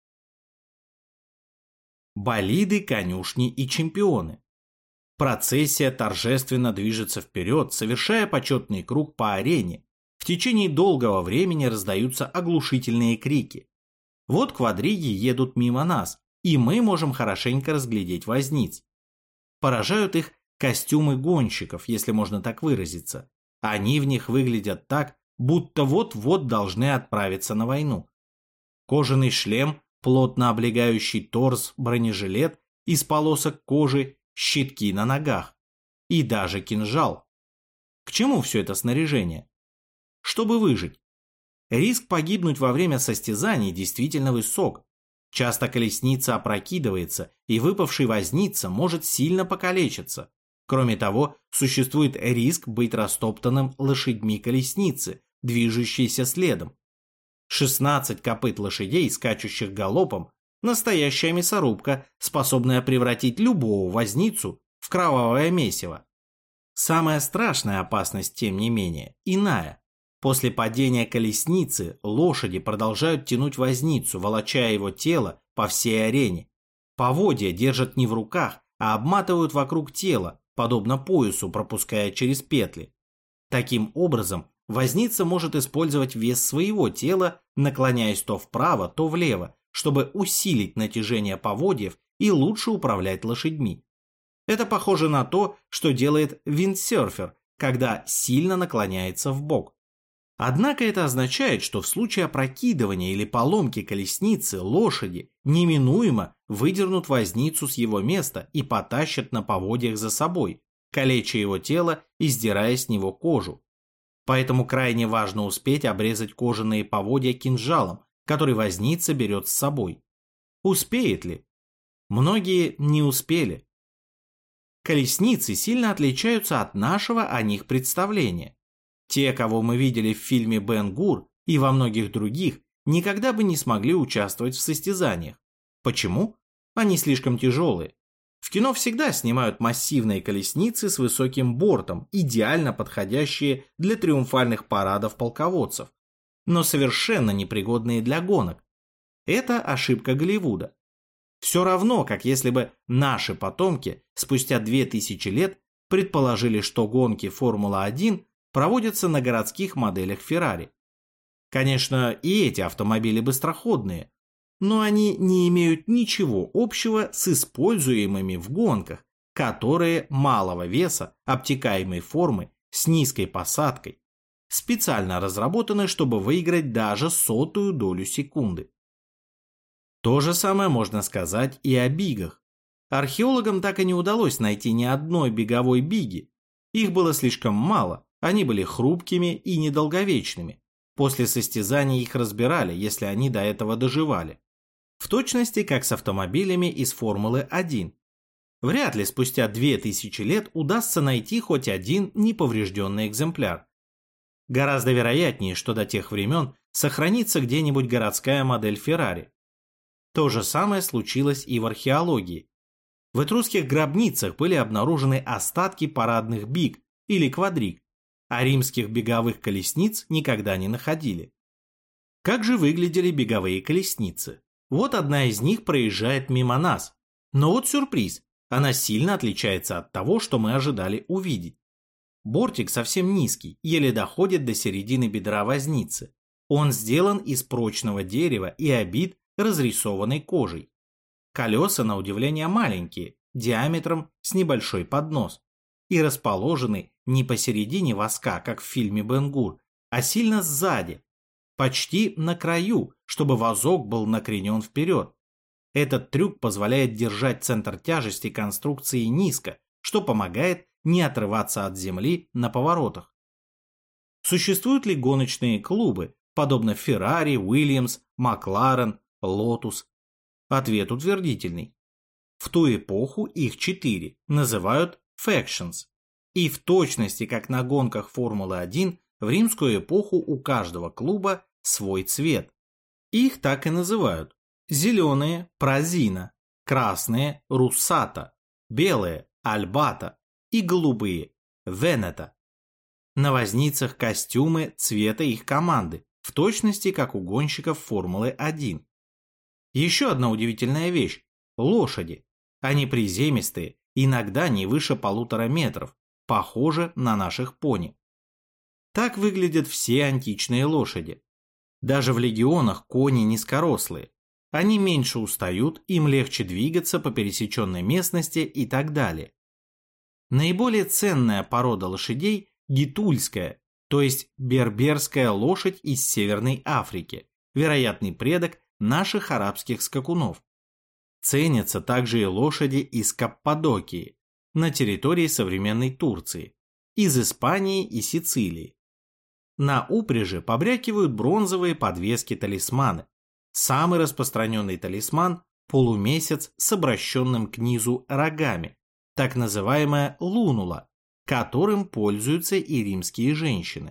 Болиды, конюшни и чемпионы. Процессия торжественно движется вперед, совершая почетный круг по арене. В течение долгого времени раздаются оглушительные крики. Вот квадриги едут мимо нас, и мы можем хорошенько разглядеть возниц. Поражают их костюмы гонщиков, если можно так выразиться. Они в них выглядят так, будто вот-вот должны отправиться на войну. Кожаный шлем, плотно облегающий торс, бронежилет из полосок кожи, щитки на ногах и даже кинжал. К чему все это снаряжение? Чтобы выжить. Риск погибнуть во время состязаний действительно высок. Часто колесница опрокидывается, и выпавший возница может сильно покалечиться. Кроме того, существует риск быть растоптанным лошадьми колесницы, движущейся следом. 16 копыт лошадей, скачущих галопом, настоящая мясорубка, способная превратить любого возницу в кровавое месиво. Самая страшная опасность, тем не менее, иная. После падения колесницы лошади продолжают тянуть возницу, волоча его тело по всей арене. Поводья держат не в руках, а обматывают вокруг тела, подобно поясу, пропуская через петли. Таким образом, возница может использовать вес своего тела, наклоняясь то вправо, то влево, чтобы усилить натяжение поводьев и лучше управлять лошадьми. Это похоже на то, что делает виндсерфер, когда сильно наклоняется вбок. Однако это означает, что в случае опрокидывания или поломки колесницы лошади неминуемо выдернут возницу с его места и потащат на поводьях за собой, калеча его тело и сдирая с него кожу. Поэтому крайне важно успеть обрезать кожаные поводья кинжалом, который возница берет с собой. Успеет ли? Многие не успели. Колесницы сильно отличаются от нашего о них представления. Те, кого мы видели в фильме «Бен-Гур» и во многих других, никогда бы не смогли участвовать в состязаниях. Почему? Они слишком тяжелые. В кино всегда снимают массивные колесницы с высоким бортом, идеально подходящие для триумфальных парадов полководцев, но совершенно непригодные для гонок. Это ошибка Голливуда. Все равно, как если бы наши потомки спустя 2000 лет предположили, что гонки Формула-1 проводятся на городских моделях Феррари. Конечно, и эти автомобили быстроходные, но они не имеют ничего общего с используемыми в гонках, которые малого веса, обтекаемой формы, с низкой посадкой, специально разработаны, чтобы выиграть даже 100-ую долю секунды. То же самое можно сказать и о бигах. Археологам так и не удалось найти ни одной беговой биги. Их было слишком мало, они были хрупкими и недолговечными. После состязаний их разбирали, если они до этого доживали. В точности, как с автомобилями из Формулы-1. Вряд ли спустя 2000 лет удастся найти хоть один неповрежденный экземпляр. Гораздо вероятнее, что до тех времен сохранится где-нибудь городская модель Феррари. То же самое случилось и в археологии. В этрусских гробницах были обнаружены остатки парадных биг или квадриг, а римских беговых колесниц никогда не находили. Как же выглядели беговые колесницы? Вот одна из них проезжает мимо нас. Но вот сюрприз, она сильно отличается от того, что мы ожидали увидеть. Бортик совсем низкий, еле доходит до середины бедра возницы. Он сделан из прочного дерева и обит разрисованной кожей. Колеса, на удивление, маленькие, диаметром с небольшой поднос, и расположены не посередине воска, как в фильме «Бен-Гур», а сильно сзади, почти на краю, чтобы вазок был накренен вперед. Этот трюк позволяет держать центр тяжести конструкции низко, что помогает не отрываться от земли на поворотах. Существуют ли гоночные клубы, подобно Ferrari, Williams, McLaren, Lotus? Ответ утвердительный. В ту эпоху их 4, называют Factions. И в точности, как на гонках Формулы-1, в римскую эпоху у каждого клуба свой цвет. Их так и называют. Зеленые – Прозина, красные – Руссата, белые – Альбата и голубые – Венета. На возницах костюмы цвета их команды, в точности как у гонщиков Формулы-1. Еще одна удивительная вещь – лошади. Они приземистые, иногда не выше 1,5 метров, похожи на наших пони. Так выглядят все античные лошади. Даже в легионах кони низкорослые. Они меньше устают, им легче двигаться по пересеченной местности и так далее. Наиболее ценная порода лошадей – гитульская, то есть берберская лошадь из Северной Африки, вероятный предок наших арабских скакунов. Ценятся также и лошади из Каппадокии, на территории современной Турции, из Испании и Сицилии. На упряжи побрякивают бронзовые подвески-талисманы. Самый распространенный талисман – полумесяц с обращенным к низу рогами, так называемая лунула, которым пользуются и римские женщины.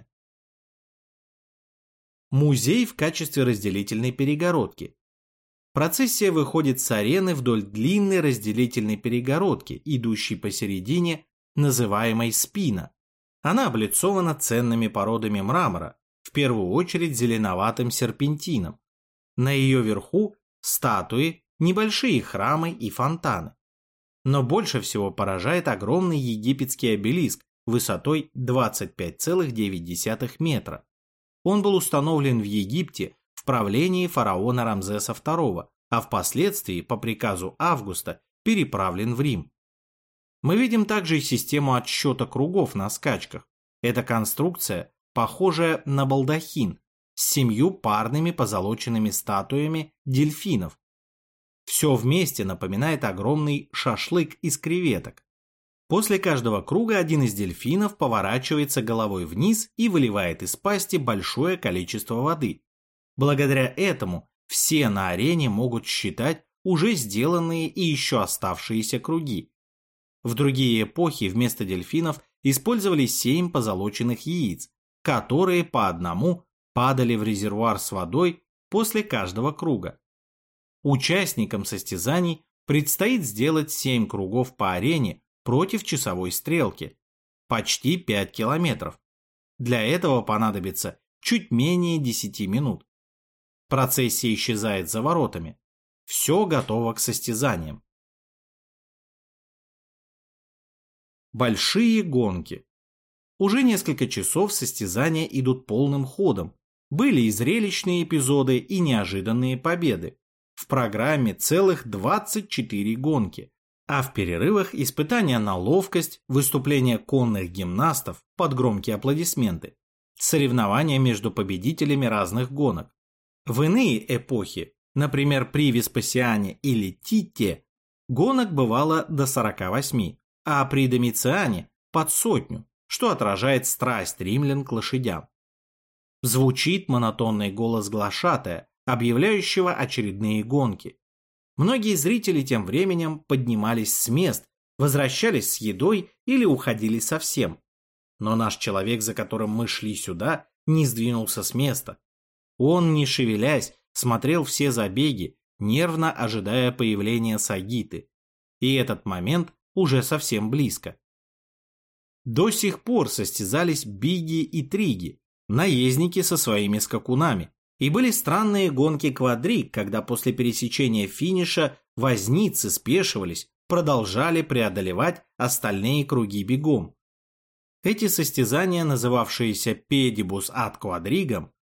Музей в качестве разделительной перегородки. Процессия выходит с арены вдоль длинной разделительной перегородки, идущей посередине, называемой спина. Она облицована ценными породами мрамора, в первую очередь зеленоватым серпентином. На ее верху статуи, небольшие храмы и фонтаны. Но больше всего поражает огромный египетский обелиск высотой 25,9 метра. Он был установлен в Египте в правлении фараона Рамзеса II, а впоследствии по приказу Августа переправлен в Рим. Мы видим также и систему отсчета кругов на скачках. Эта конструкция, похожая на балдахин, с 7 парными позолоченными статуями дельфинов. Все вместе напоминает огромный шашлык из креветок. После каждого круга один из дельфинов поворачивается головой вниз и выливает из пасти большое количество воды. Благодаря этому все на арене могут считать уже сделанные и еще оставшиеся круги. В другие эпохи вместо дельфинов использовали 7 позолоченных яиц, которые по одному падали в резервуар с водой после каждого круга. Участникам состязаний предстоит сделать 7 кругов по арене против часовой стрелки, почти 5 километров. Для этого понадобится чуть менее 10 минут. Процессия исчезает за воротами. Все готово к состязаниям. Большие гонки. Уже несколько часов состязания идут полным ходом. Были и зрелищные эпизоды, и неожиданные победы. В программе целых 24 гонки, а в перерывах испытания на ловкость, выступления конных гимнастов под громкие аплодисменты, соревнования между победителями разных гонок. В иные эпохи, например, при Веспасиане или Тите, гонок бывало до 48, а при Домициане под 100, что отражает страсть римлян к лошадям. Звучит монотонный голос глашатая, объявляющего очередные гонки. Многие зрители тем временем поднимались с мест, возвращались с едой или уходили совсем. Но наш человек, за которым мы шли сюда, не сдвинулся с места. Он, не шевелясь, смотрел все забеги, нервно ожидая появления Сагиты. И этот момент уже совсем близко. До сих пор состязались биги и триги, наездники со своими скакунами, и были странные гонки квадриг, когда после пересечения финиша возницы спешивались, продолжали преодолевать остальные круги бегом. Эти состязания, называвшиеся pedibus ad quadrigam,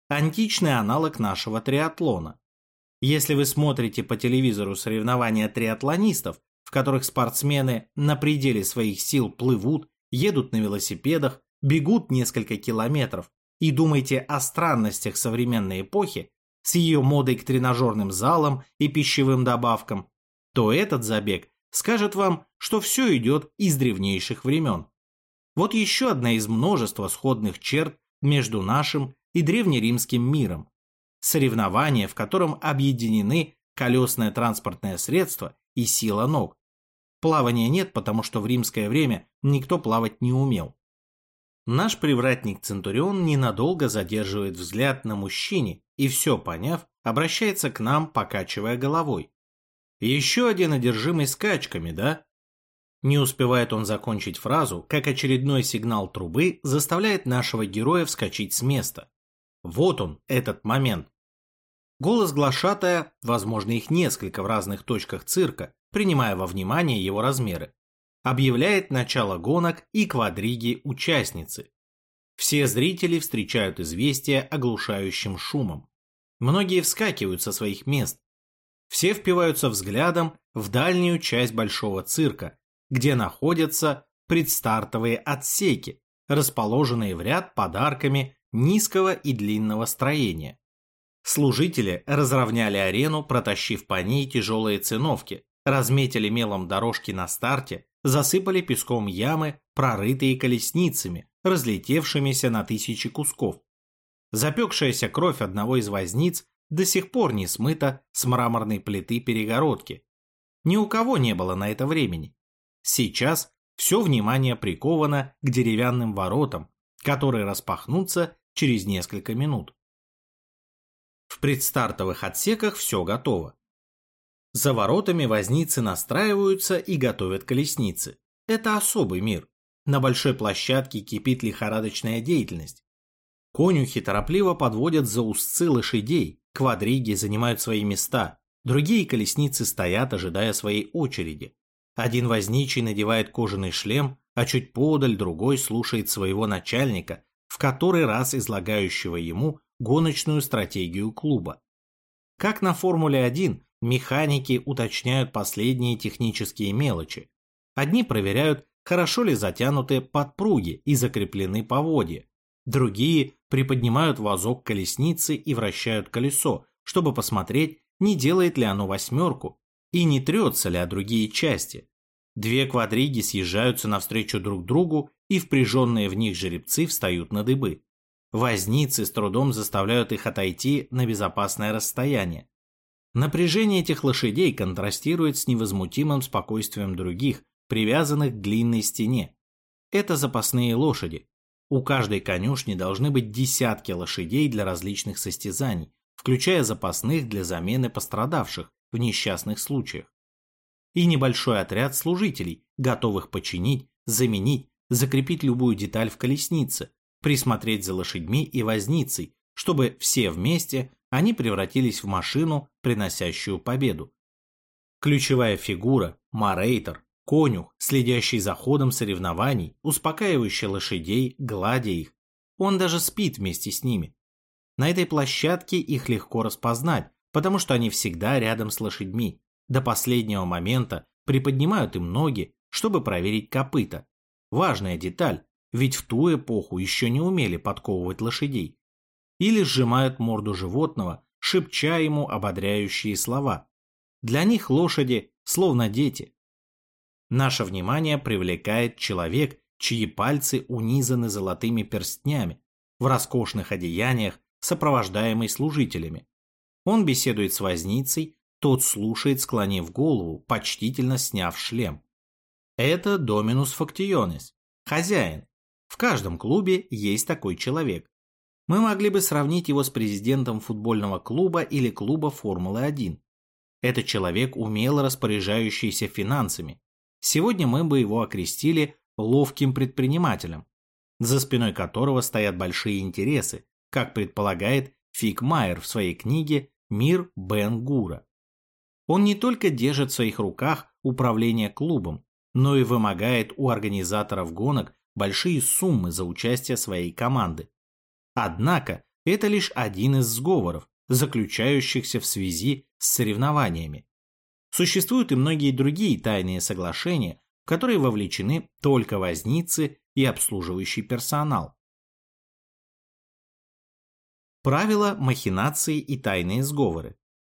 античный аналог нашего триатлона. Если вы смотрите по телевизору соревнования триатлонистов, в которых спортсмены на пределе своих сил плывут, едут на велосипедах, бегут несколько километров и думаете о странностях современной эпохи с ее модой к тренажерным залам и пищевым добавкам, то этот забег скажет вам, что все идет из древнейших времен. Вот еще одна из множества сходных черт между нашим и древнеримским миром. Соревнование, в котором объединены колесное транспортное средство и сила ног. Плавания нет, потому что в римское время никто плавать не умел. Наш привратник Центурион ненадолго задерживает взгляд на мужчине и, все поняв, обращается к нам, покачивая головой. Еще один одержимый скачками, да? Не успевает он закончить фразу, как очередной сигнал трубы заставляет нашего героя вскочить с места. Вот он, этот момент. Голос глашатая, возможно, их несколько в разных точках цирка, принимая во внимание его размеры, объявляет начало гонок и квадриги участницы. Все зрители встречают известие оглушающим шумом. Многие вскакивают со своих мест. Все впиваются взглядом в дальнюю часть большого цирка, где находятся предстартовые отсеки, расположенные в ряд подарками низкого и длинного строения. Служители разровняли арену, протащив по ней тяжелые циновки, разметили мелом дорожки на старте, засыпали песком ямы, прорытые колесницами, разлетевшимися на тысячи кусков. Запекшаяся кровь одного из возниц до сих пор не смыта с мраморной плиты перегородки. Ни у кого не было на это времени. Сейчас все внимание приковано к деревянным воротам, которые распахнутся через несколько минут. В предстартовых отсеках все готово. За воротами возницы настраиваются и готовят колесницы. Это особый мир. На большой площадке кипит лихорадочная деятельность. Конюхи торопливо подводят за узцы лошадей, квадриги занимают свои места, другие колесницы стоят, ожидая своей очереди. Один возничий надевает кожаный шлем, а чуть поодаль другой слушает своего начальника, в который раз излагающего ему гоночную стратегию клуба. Как на Формуле-1, механики уточняют последние технические мелочи. Одни проверяют, хорошо ли затянуты подпруги и закреплены поводья. Другие приподнимают вазок колесницы и вращают колесо, чтобы посмотреть, не делает ли оно восьмерку и не трется ли о другие части. Две квадриги съезжаются навстречу друг другу, и впряженные в них жеребцы встают на дыбы. Возницы с трудом заставляют их отойти на безопасное расстояние. Напряжение этих лошадей контрастирует с невозмутимым спокойствием других, привязанных к длинной стене. Это запасные лошади. У каждой конюшни должны быть десятки лошадей для различных состязаний, включая запасных для замены пострадавших в несчастных случаях. И небольшой отряд служителей, готовых починить, заменить, закрепить любую деталь в колеснице, присмотреть за лошадьми и возницей, чтобы все вместе они превратились в машину, приносящую победу. Ключевая фигура – морейтор, конюх, следящий за ходом соревнований, успокаивающий лошадей, гладя их. Он даже спит вместе с ними. На этой площадке их легко распознать, потому что они всегда рядом с лошадьми. До последнего момента приподнимают им ноги, чтобы проверить копыта. Важная деталь, ведь в ту эпоху еще не умели подковывать лошадей. Или сжимают морду животного, шепча ему ободряющие слова. Для них лошади словно дети. Наше внимание привлекает человек, чьи пальцы унизаны золотыми перстнями, в роскошных одеяниях, сопровождаемый служителями. Он беседует с возницей, тот слушает, склонив голову, почтительно сняв шлем. Это Доминус Фактионис, хозяин. В каждом клубе есть такой человек. Мы могли бы сравнить его с президентом футбольного клуба или клуба Формулы-1. Это человек, умело распоряжающийся финансами. Сегодня мы бы его окрестили ловким предпринимателем, за спиной которого стоят большие интересы, как предполагает Фиг Майер в своей книге «Мир Бен-Гура». Он не только держит в своих руках управление клубом, но и вымогает у организаторов гонок большие суммы за участие своей команды. Однако Это лишь один из сговоров, заключающихся в связи с соревнованиями. Существуют и многие другие тайные соглашения, в которые вовлечены только возницы и обслуживающий персонал. Правила, махинации и тайные сговоры.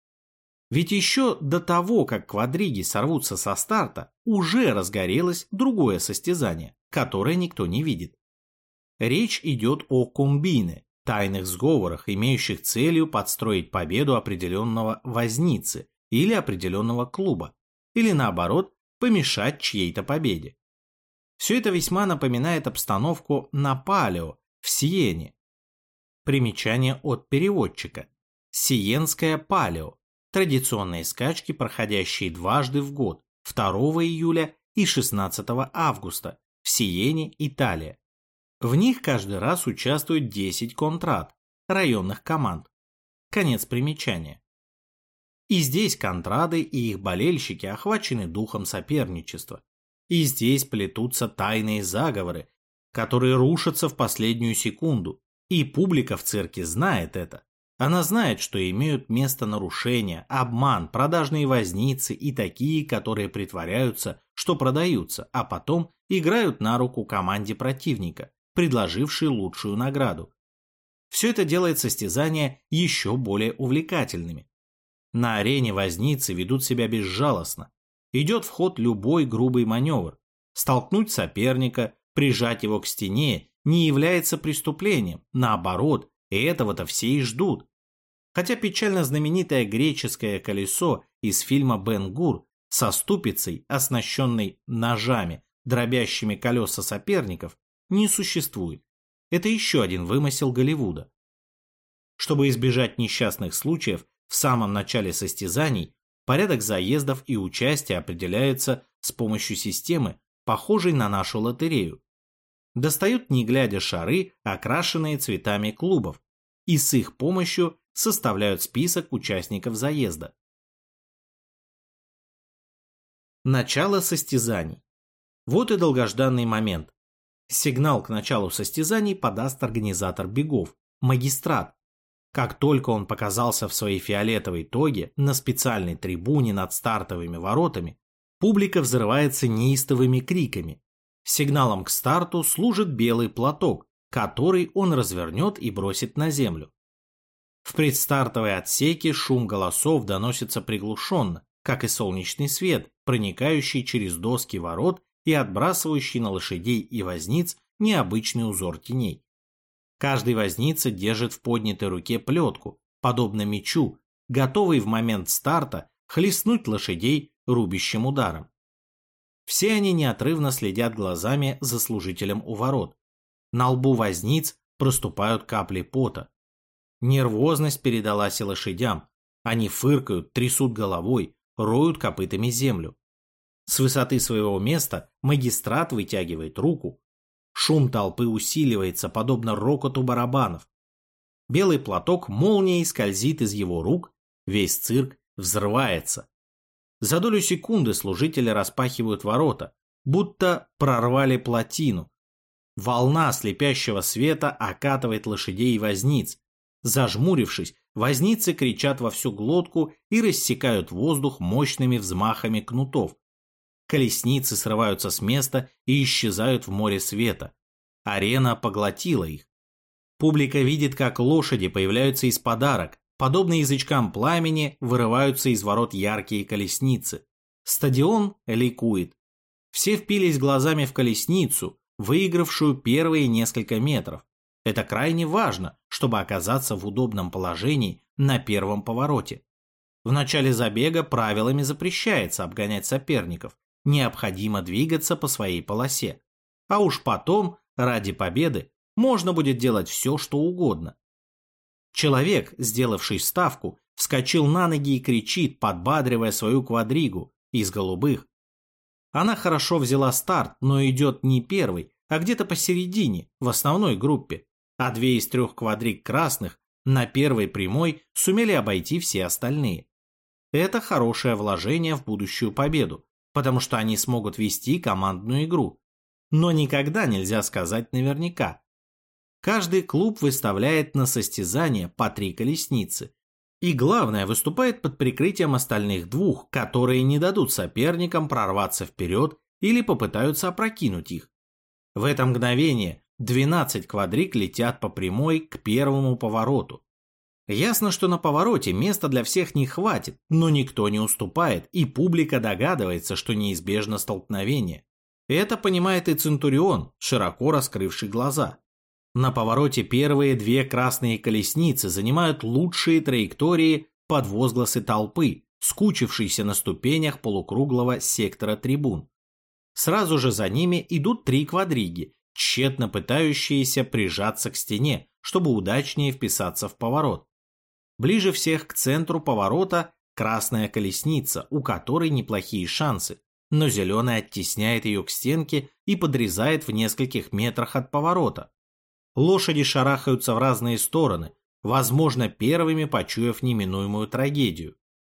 Ведь еще до того, как квадриги сорвутся со старта, уже разгорелось другое состязание, которое никто не видит. Речь идет о комбине, тайных сговорах, имеющих целью подстроить победу определенного возницы или определенного клуба, или наоборот, помешать чьей-то победе. Все это весьма напоминает обстановку на Палео в Сиене. Примечание от переводчика. Сиенское Палео. Традиционные скачки, проходящие дважды в год, 2 июля и 16 августа, в Сиене, Италия. В них каждый раз участвуют 10 контрад, районных команд. Конец примечания. И здесь контрады и их болельщики охвачены духом соперничества. И здесь плетутся тайные заговоры, которые рушатся в последнюю секунду. И публика в цирке знает это. Она знает, что имеют место нарушения, обман, продажные возницы и такие, которые притворяются, что продаются, а потом играют на руку команде противника, предложившей лучшую награду. Все это делает состязания еще более увлекательными. На арене возницы ведут себя безжалостно. Идет в ход любой грубый маневр. Столкнуть соперника, прижать его к стене не является преступлением, наоборот, и этого-то все и ждут. Хотя печально знаменитое греческое колесо из фильма «Бен-Гур» со ступицей, оснащенной ножами, дробящими колеса соперников, не существует. Это еще один вымысел Голливуда. Чтобы избежать несчастных случаев, в самом начале состязаний порядок заездов и участия определяется с помощью системы, похожей на нашу лотерею. Достают не глядя шары, окрашенные цветами клубов, и с их помощью составляют список участников заезда. Начало состязаний. Вот и долгожданный момент. Сигнал к началу состязаний подаст организатор бегов, магистрат. Как только он показался в своей фиолетовой тоге на специальной трибуне над стартовыми воротами, публика взрывается неистовыми криками. Сигналом к старту служит белый платок, который он развернет и бросит на землю. В предстартовой отсеке шум голосов доносится приглушенно, как и солнечный свет, проникающий через доски ворот и отбрасывающий на лошадей и возниц необычный узор теней. Каждый возница держит в поднятой руке плетку, подобно мечу, готовый в момент старта хлестнуть лошадей рубящим ударом. Все они неотрывно следят глазами за служителем у ворот. На лбу возниц проступают капли пота. Нервозность передалась и лошадям. Они фыркают, трясут головой, роют копытами землю. С высоты своего места магистрат вытягивает руку. Шум толпы усиливается, подобно рокоту барабанов. Белый платок молнией скользит из его рук, весь цирк взрывается. За долю секунды служители распахивают ворота, будто прорвали плотину. Волна слепящего света окатывает лошадей и возниц. Зажмурившись, возницы кричат во всю глотку и рассекают воздух мощными взмахами кнутов. Колесницы срываются с места и исчезают в море света. Арена поглотила их. Публика видит, как лошади появляются из-под арок. Подобно язычкам пламени вырываются из ворот яркие колесницы. Стадион ликует. Все впились глазами в колесницу, выигравшую первые несколько метров. Это крайне важно, чтобы оказаться в удобном положении на первом повороте. В начале забега правилами запрещается обгонять соперников. Необходимо двигаться по своей полосе. А уж потом, ради победы, можно будет делать все, что угодно. Человек, сделавший ставку, вскочил на ноги и кричит, подбадривая свою квадригу из голубых. Она хорошо взяла старт, но идет не первой, а где-то посередине, в основной группе. А 2 из 3 квадриг красных на первой прямой сумели обойти все остальные. Это хорошее вложение в будущую победу, потому что они смогут вести командную игру. Но никогда нельзя сказать наверняка. Каждый клуб выставляет на состязание по 3 колесницы. И главное, выступает под прикрытием остальных двух, которые не дадут соперникам прорваться вперед или попытаются опрокинуть их. В это мгновение 12 квадриг летят по прямой к первому повороту. Ясно, что на повороте места для всех не хватит, но никто не уступает, и публика догадывается, что неизбежно столкновение. Это понимает и Центурион, широко раскрывший глаза. На повороте первые 2 красные колесницы занимают лучшие траектории под возгласы толпы, скучившейся на ступенях полукруглого сектора трибун. Сразу же за ними идут 3 квадриги, тщетно пытающиеся прижаться к стене, чтобы удачнее вписаться в поворот. Ближе всех к центру поворота красная колесница, у которой неплохие шансы, но зеленая оттесняет ее к стенке и подрезает в нескольких метрах от поворота. Лошади шарахаются в разные стороны, возможно, первыми почуяв неминуемую трагедию.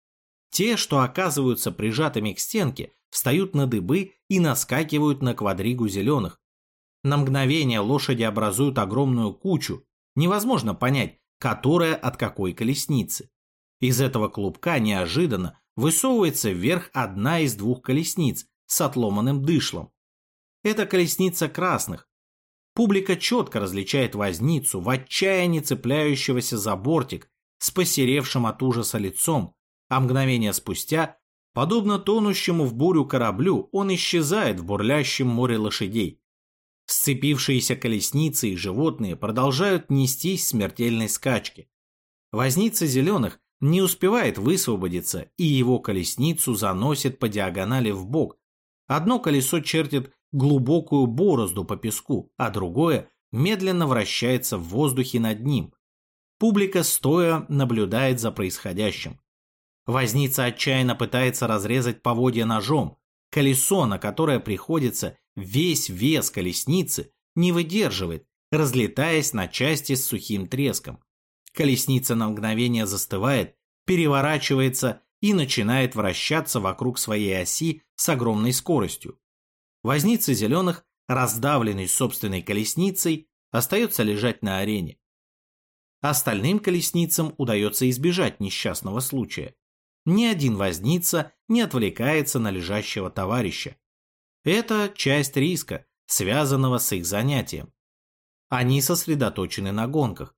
Те, что оказываются прижатыми к стенке, встают на дыбы и наскакивают на квадригу зеленых. На мгновение лошади образуют огромную кучу, невозможно понять, которая от какой колесницы. Из этого клубка неожиданно высовывается вверх одна из 2 колесниц с отломанным дышлом. Это колесница красных. Публика четко различает возницу, в отчаянии цепляющегося за бортик, с посеревшим от ужаса лицом, а мгновение спустя, подобно тонущему в бурю кораблю, он исчезает в бурлящем море лошадей. Сцепившиеся колесницы и животные продолжают нестись в смертельной скачке. Возница зеленых не успевает высвободиться, и его колесницу заносит по диагонали вбок. Одно колесо чертит глубокую борозду по песку, а другое медленно вращается в воздухе над ним. Публика стоя наблюдает за происходящим. Возница отчаянно пытается разрезать поводья ножом. Колесо, на которое приходится весь вес колесницы, не выдерживает, разлетаясь на части с сухим треском. Колесница на мгновение застывает, переворачивается и начинает вращаться вокруг своей оси с огромной скоростью. Возница зеленых, раздавленный собственной колесницей, остается лежать на арене. Остальным колесницам удается избежать несчастного случая. Ни один возница не отвлекается на лежащего товарища. Это часть риска, связанного с их занятием. Они сосредоточены на гонках.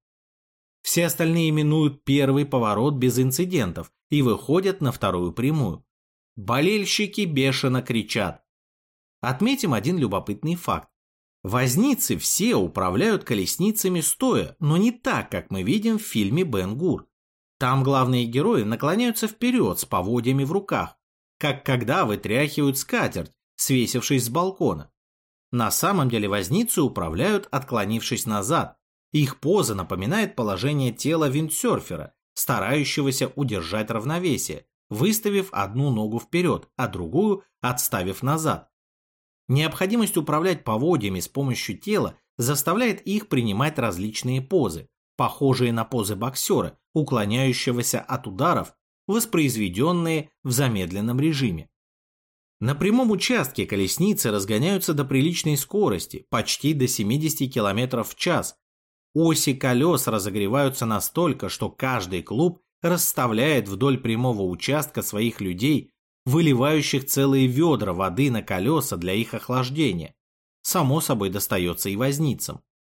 Все остальные минуют первый поворот без инцидентов и выходят на вторую прямую. Болельщики бешено кричат. Отметим один любопытный факт. Возницы все управляют колесницами стоя, но не так, как мы видим в фильме «Бен-Гур». Там главные герои наклоняются вперед с поводьями в руках, как когда вытряхивают скатерть, свесившись с балкона. На самом деле возницы управляют, отклонившись назад. Их поза напоминает положение тела виндсерфера, старающегося удержать равновесие, выставив одну ногу вперед, а другую отставив назад. Необходимость управлять поводьями с помощью тела заставляет их принимать различные позы, похожие на позы боксера, уклоняющегося от ударов, воспроизведенные в замедленном режиме. На прямом участке колесницы разгоняются до приличной скорости, почти до 70 км в час. Оси колес разогреваются настолько, что каждый клуб расставляет вдоль прямого участка своих людей, выливающих целые ведра воды на колеса для их охлаждения. Само собой достается и возницам.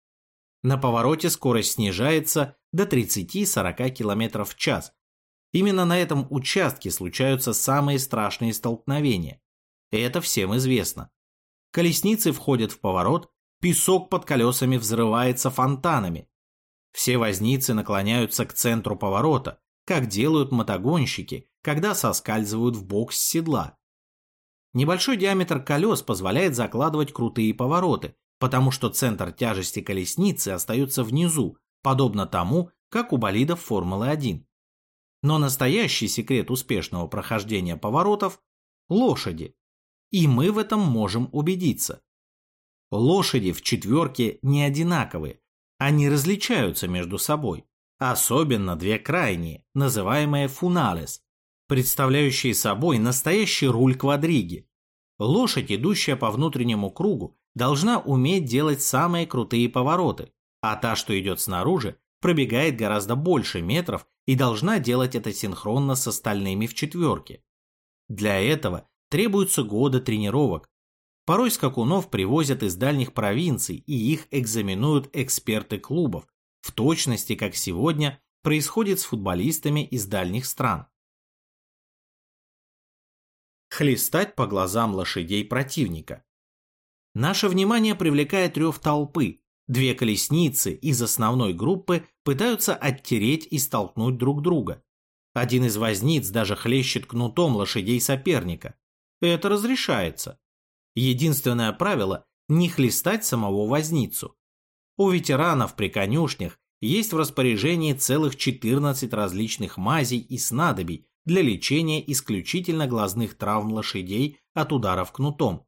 На повороте скорость снижается до 30-40 км в час. Именно на этом участке случаются самые страшные столкновения. Это всем известно. Колесницы входят в поворот, песок под колесами взрывается фонтанами. Все возницы наклоняются к центру поворота, как делают мотогонщики, когда соскальзывают в бок с седла. Небольшой диаметр колес позволяет закладывать крутые повороты, потому что центр тяжести колесницы остается внизу, подобно тому, как у болидов Формулы-1. Но настоящий секрет успешного прохождения поворотов – лошади. И мы в этом можем убедиться. Лошади в четверке не одинаковые, они различаются между собой. Особенно 2 крайние, называемые фуналес, представляющие собой настоящий руль квадриги. Лошадь, идущая по внутреннему кругу, должна уметь делать самые крутые повороты, а та, что идет снаружи, пробегает гораздо больше метров и должна делать это синхронно с остальными в четверке. Для этого требуются годы тренировок. Порой скакунов привозят из дальних провинций, и их экзаменуют эксперты клубов, в точности, как сегодня происходит с футболистами из дальних стран. Хлестать по глазам лошадей противника. Наше внимание привлекает рев толпы. Две колесницы из основной группы пытаются оттереть и столкнуть друг друга. Один из возниц даже хлещет кнутом лошадей соперника. Это разрешается. Единственное правило – не хлестать самого возницу. У ветеранов при конюшнях есть в распоряжении целых 14 различных мазей и снадобий для лечения исключительно глазных травм лошадей от ударов кнутом.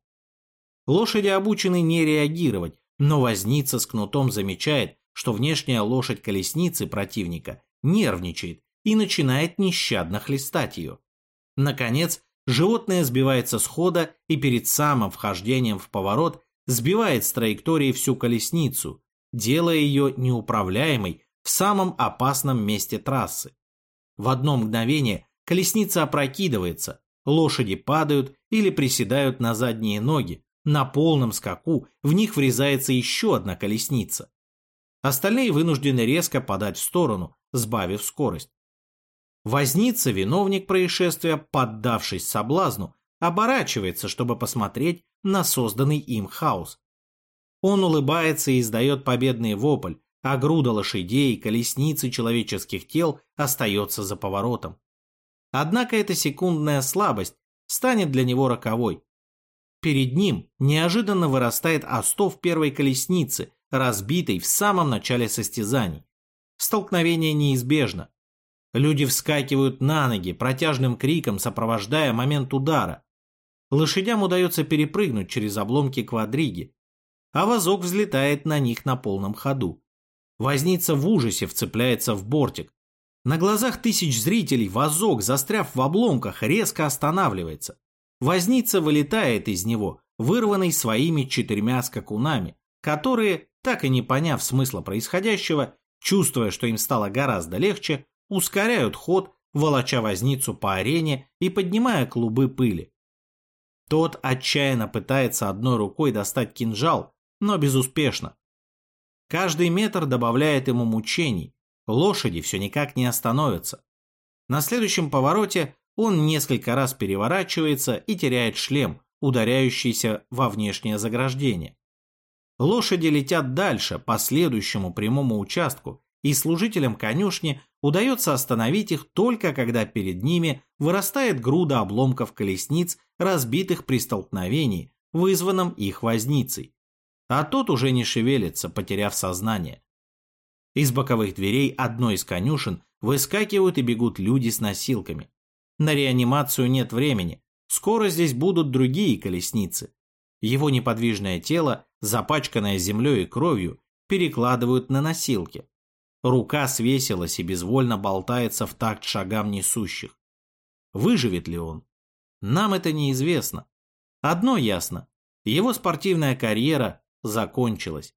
Лошади обучены не реагировать, но возница с кнутом замечает, что внешняя лошадь колесницы противника нервничает и начинает нещадно хлестать ее. Наконец, животное сбивается с хода и перед самым вхождением в поворот сбивает с траектории всю колесницу, делая ее неуправляемой в самом опасном месте трассы. В одно мгновение колесница опрокидывается, лошади падают или приседают на задние ноги, на полном скаку в них врезается еще одна колесница. Остальные вынуждены резко подать в сторону, сбавив скорость. Возница, виновник происшествия, поддавшись соблазну, оборачивается, чтобы посмотреть на созданный им хаос. Он улыбается и издает победный вопль, а груда лошадей, колесницы человеческих тел остается за поворотом. Однако эта секундная слабость станет для него роковой. Перед ним неожиданно вырастает остов первой колесницы, разбитой в самом начале состязаний. Столкновение неизбежно. Люди вскакивают на ноги, протяжным криком сопровождая момент удара. Лошадям удается перепрыгнуть через обломки квадриги, а вазок взлетает на них на полном ходу. Возница в ужасе вцепляется в бортик. На глазах тысяч зрителей вазок, застряв в обломках, резко останавливается. Возница вылетает из него, вырванный своими 4 скакунами, которые, так и не поняв смысла происходящего, чувствуя, что им стало гораздо легче, ускоряют ход, волоча возницу по арене и поднимая клубы пыли. Тот отчаянно пытается одной рукой достать кинжал, но безуспешно. Каждый метр добавляет ему мучений, лошади все никак не остановятся. На следующем повороте он несколько раз переворачивается и теряет шлем, ударяющийся во внешнее заграждение. Лошади летят дальше по следующему прямому участку, и служителям конюшни удается остановить их только когда перед ними вырастает груда обломков колесниц, разбитых при столкновении, вызванном их возницей. А тот уже не шевелится, потеряв сознание. Из боковых дверей одной из конюшен выскакивают и бегут люди с носилками. На реанимацию нет времени, скоро здесь будут другие колесницы. Его неподвижное тело, запачканное землей и кровью, перекладывают на носилки. Рука свесилась и безвольно болтается в такт шагам несущих. Выживет ли он? Нам это неизвестно. Одно ясно – его спортивная карьера закончилась.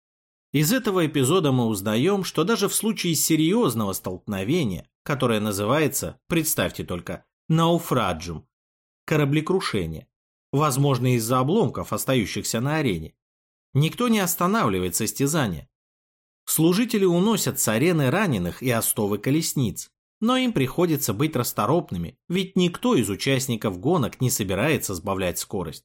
Из этого эпизода мы узнаем, что даже в случае серьезного столкновения, которое называется, представьте только, науфраджум, кораблекрушение, возможно из-за обломков, остающихся на арене, никто не останавливает состязание. Служители уносят с арены раненых и остовы колесниц, но им приходится быть расторопными, ведь никто из участников гонок не собирается сбавлять скорость.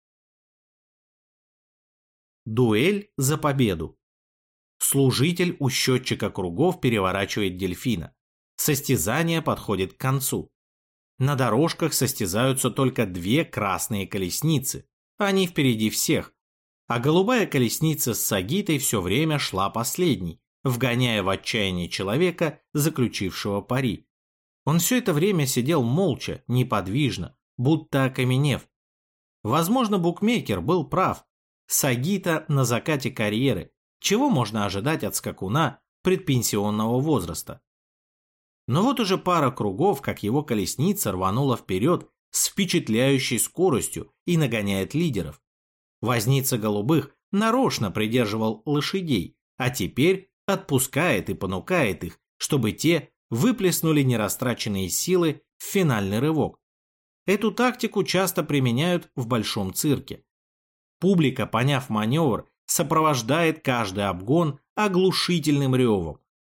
Дуэль за победу. Служитель у счетчика кругов переворачивает дельфина. Состязание подходит к концу. На дорожках состязаются только 2 красные колесницы, они впереди всех, а голубая колесница с сагитой все время шла последней, вгоняя в отчаяние человека, заключившего пари. Он все это время сидел молча, неподвижно, будто окаменев. Возможно, букмекер был прав. Сагита на закате карьеры. Чего можно ожидать от скакуна предпенсионного возраста? Но вот уже пара кругов, как его колесница рванула вперед с впечатляющей скоростью и нагоняет лидеров. Возница голубых нарочно придерживал лошадей, а теперь отпускает и понукает их, чтобы те выплеснули нерастраченные силы в финальный рывок. Эту тактику часто применяют в большом цирке. Публика, поняв маневр, сопровождает каждый обгон оглушительным ревом.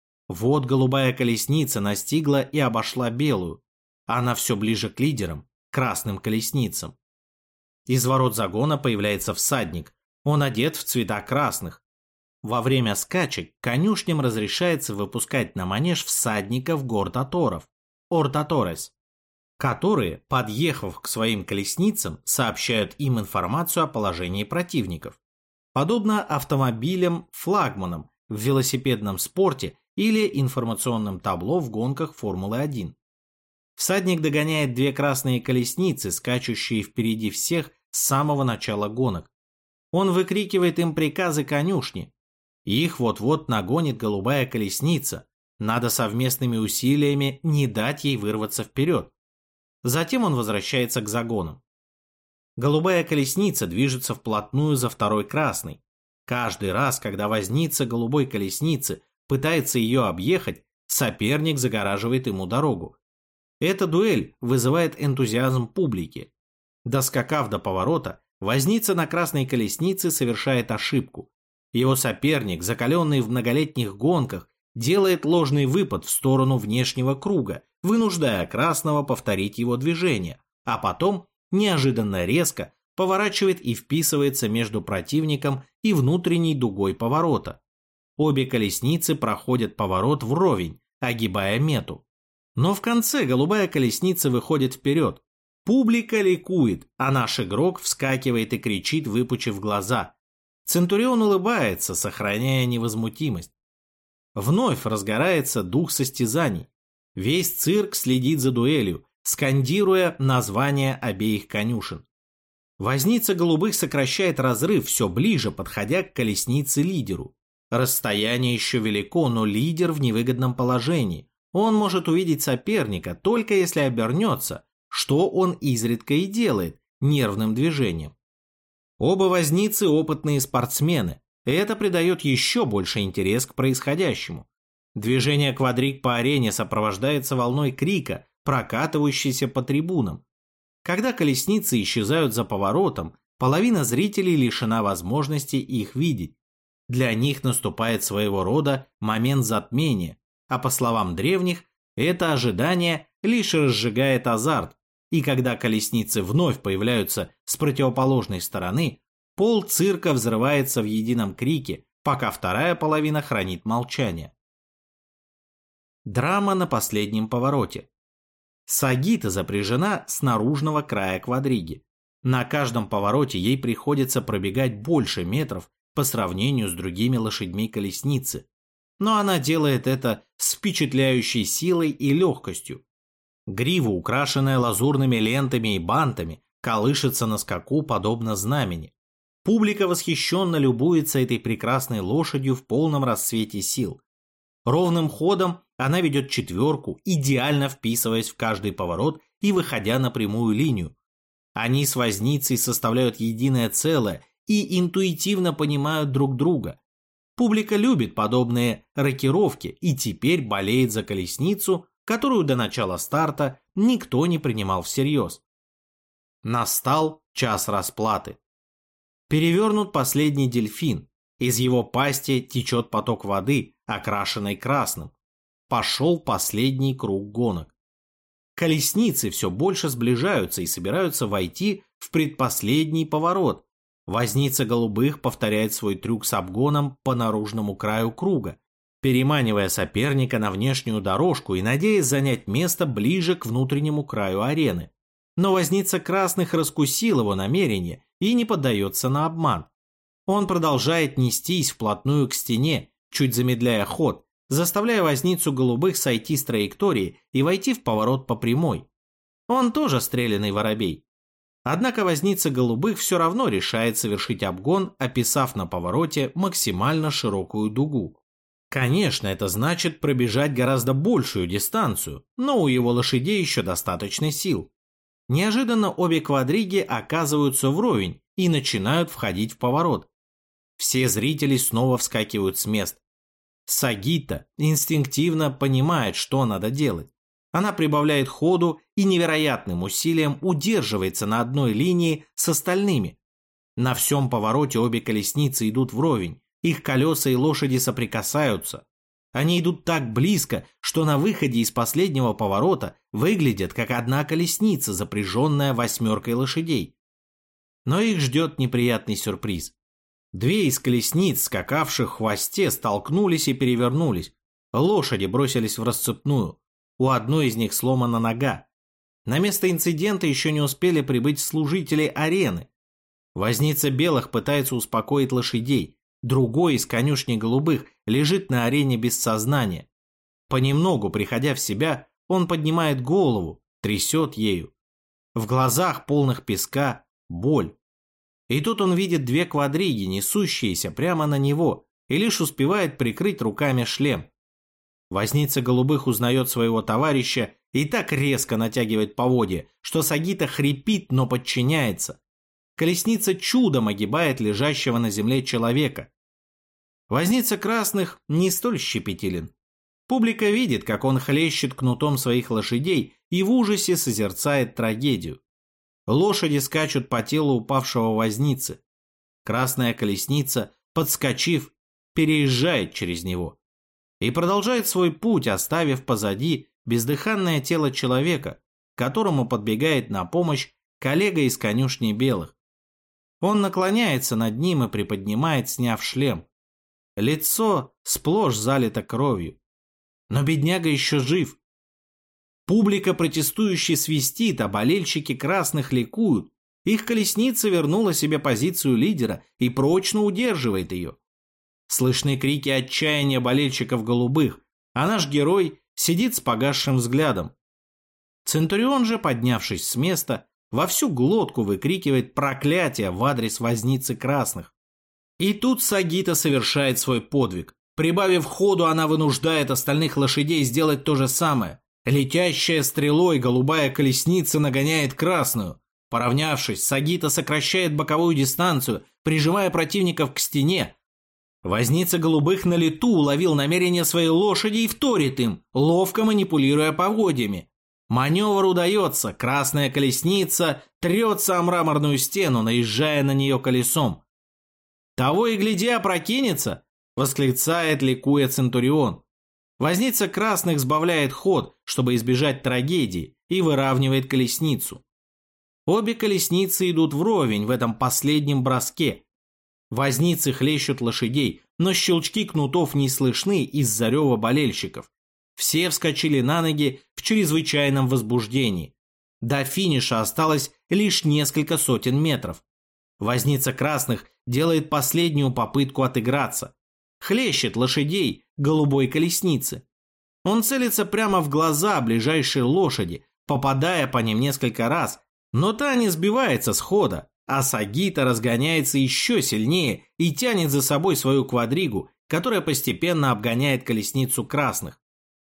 Вот голубая колесница настигла и обошла белую. Она все ближе к лидерам, красным колесницам. Из ворот загона появляется всадник. Он одет в цвета красных. Во время скачек конюшням разрешается выпускать на манеж всадников гортаторов, ортаторес, которые, подъехав к своим колесницам, сообщают им информацию о положении противников. Подобно автомобилям-флагманам в велосипедном спорте или информационным табло в гонках Формулы-1. Всадник догоняет две красные колесницы, скачущие впереди всех с самого начала гонок. Он выкрикивает им приказы конюшни. Их вот-вот нагонит голубая колесница. Надо совместными усилиями не дать ей вырваться вперед. Затем он возвращается к загонам. Голубая колесница движется вплотную за второй красной. Каждый раз, когда возница голубой колесницы пытается ее объехать, соперник загораживает ему дорогу. Эта дуэль вызывает энтузиазм публики. Доскакав до поворота, возница на красной колеснице совершает ошибку. Его соперник, закаленный в многолетних гонках, делает ложный выпад в сторону внешнего круга, вынуждая красного повторить его движение, а потом неожиданно резко поворачивает и вписывается между противником и внутренней дугой поворота. Обе колесницы проходят поворот вровень, огибая мету. Но в конце голубая колесница выходит вперед. Публика ликует, а наш игрок вскакивает и кричит, выпучив глаза. Центурион улыбается, сохраняя невозмутимость. Вновь разгорается дух состязаний. Весь цирк следит за дуэлью, скандируя названия обеих конюшен. Возница голубых сокращает разрыв, все ближе подходя к колеснице лидеру. Расстояние еще велико, но лидер в невыгодном положении. Он может увидеть соперника, только если обернется, что он изредка и делает, нервным движением. Оба возницы опытные спортсмены, и это придает еще больше интерес к происходящему. Движение квадриг по арене сопровождается волной крика, прокатывающейся по трибунам. Когда колесницы исчезают за поворотом, половина зрителей лишена возможности их видеть. Для них наступает своего рода момент затмения, а по словам древних, это ожидание лишь разжигает азарт, и когда колесницы вновь появляются с противоположной стороны, пол цирка взрывается в едином крике, пока вторая половина хранит молчание. Драма на последнем повороте. Сагита запряжена с наружного края квадриги. На каждом повороте ей приходится пробегать больше метров по сравнению с другими лошадьми колесницы, но она делает это с впечатляющей силой и легкостью. Грива, украшенная лазурными лентами и бантами, колышется на скаку подобно знамени. Публика восхищенно любуется этой прекрасной лошадью в полном расцвете сил. Ровным ходом она ведет четверку, идеально вписываясь в каждый поворот и выходя на прямую линию. Они с возницей составляют единое целое и интуитивно понимают друг друга. Публика любит подобные рокировки и теперь болеет за колесницу, которую до начала старта никто не принимал всерьез. Настал час расплаты. Перевернут последний дельфин. Из его пасти течет поток воды, окрашенной красным. Пошел последний круг гонок. Колесницы все больше сближаются и собираются войти в предпоследний поворот. Возница голубых повторяет свой трюк с обгоном по наружному краю круга, переманивая соперника на внешнюю дорожку и надеясь занять место ближе к внутреннему краю арены. Но возница красных раскусил его намерение и не поддается на обман. Он продолжает нестись вплотную к стене, чуть замедляя ход, заставляя возницу голубых сойти с траектории и войти в поворот по прямой. Он тоже стрелянный воробей. Однако возница голубых все равно решает совершить обгон, описав на повороте максимально широкую дугу. Конечно, это значит пробежать гораздо большую дистанцию, но у его лошадей еще достаточно сил. Неожиданно обе квадриги оказываются вровень и начинают входить в поворот. Все зрители снова вскакивают с мест. Сагита инстинктивно понимает, что надо делать. Она прибавляет ходу и невероятным усилием удерживается на одной линии с остальными. На всем повороте обе колесницы идут вровень, их колеса и лошади соприкасаются. Они идут так близко, что на выходе из последнего поворота выглядят как одна колесница, запряженная 8 лошадей. Но их ждет неприятный сюрприз. 2 из колесниц, скакавших в хвосте, столкнулись и перевернулись. Лошади бросились в рассыпную. У одной из них сломана нога. На место инцидента еще не успели прибыть служители арены. Возница белых пытается успокоить лошадей. Другой из конюшни голубых лежит на арене без сознания. Понемногу, приходя в себя, он поднимает голову, трясет ею. В глазах, полных песка, боль. И тут он видит 2 квадриги, несущиеся прямо на него, и лишь успевает прикрыть руками шлем. Возница голубых узнает своего товарища и так резко натягивает поводья, что Сагита хрипит, но подчиняется. Колесница чудом огибает лежащего на земле человека. Возница красных не столь щепетилен. Публика видит, как он хлещет кнутом своих лошадей и в ужасе созерцает трагедию. Лошади скачут по телу упавшего возницы. Красная колесница, подскочив, переезжает через него и продолжает свой путь, оставив позади бездыханное тело человека, которому подбегает на помощь коллега из конюшни белых. Он наклоняется над ним и приподнимает, сняв шлем. Лицо сплошь залито кровью. Но бедняга еще жив. Публика протестующе свистит, а болельщики красных ликуют. Их колесница вернула себе позицию лидера и прочно удерживает ее. Слышны крики отчаяния болельщиков голубых, а наш герой сидит с погасшим взглядом. Центурион же, поднявшись с места, во всю глотку выкрикивает проклятие в адрес возницы красных. И тут Сагита совершает свой подвиг. Прибавив ходу, она вынуждает остальных лошадей сделать то же самое. Летящая стрелой голубая колесница нагоняет красную. Поравнявшись, Сагита сокращает боковую дистанцию, прижимая противников к стене. Возница голубых на лету уловил намерение своей лошади и вторит им, ловко манипулируя поводьями. Маневр удается, красная колесница трется о мраморную стену, наезжая на нее колесом. «Того и гляди, опрокинется!» — восклицает, ликуя Центурион. Возница красных сбавляет ход, чтобы избежать трагедии, и выравнивает колесницу. Обе колесницы идут вровень в этом последнем броске. Возницы хлещут лошадей, но щелчки кнутов не слышны из-за рева болельщиков. Все вскочили на ноги в чрезвычайном возбуждении. До финиша осталось лишь несколько сотен метров. Возница красных делает последнюю попытку отыграться. Хлещет лошадей голубой колесницы. Он целится прямо в глаза ближайшей лошади, попадая по ним несколько раз, но та не сбивается с хода, а Сагита разгоняется еще сильнее и тянет за собой свою квадригу, которая постепенно обгоняет колесницу красных.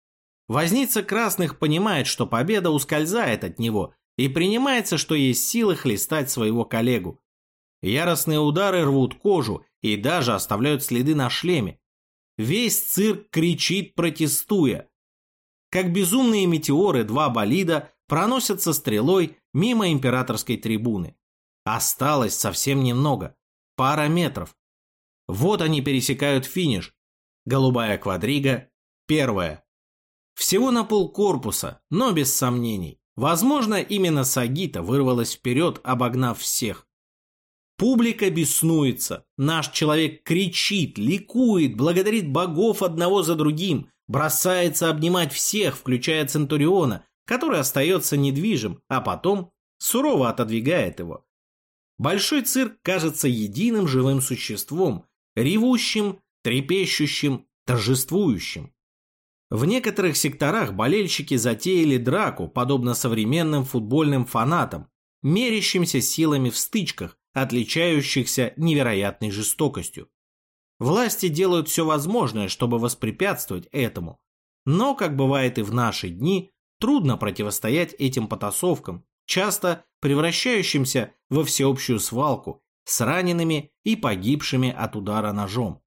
Возница красных понимает, что победа ускользает от него, и принимается, что есть силы хлестать своего коллегу. Яростные удары рвут кожу и даже оставляют следы на шлеме. Весь цирк кричит, протестуя. Как безумные метеоры, 2 болида проносятся стрелой мимо императорской трибуны. Осталось совсем немного, пара метров. Вот они пересекают финиш. Голубая квадрига первая. Всего на полкорпуса, но без сомнений. Возможно, именно Сагита вырвалась вперед, обогнав всех. Публика беснуется, наш человек кричит, ликует, благодарит богов одного за другим, бросается обнимать всех, включая Центуриона, который остается недвижим, а потом сурово отодвигает его. Большой цирк кажется единым живым существом, ревущим, трепещущим, торжествующим. В некоторых секторах болельщики затеяли драку, подобно современным футбольным фанатам, мерящимся силами в стычках, отличающихся невероятной жестокостью. Власти делают все возможное, чтобы воспрепятствовать этому. Но, как бывает и в наши дни, трудно противостоять этим потасовкам, часто превращающимся во всеобщую свалку, с ранеными и погибшими от удара ножом.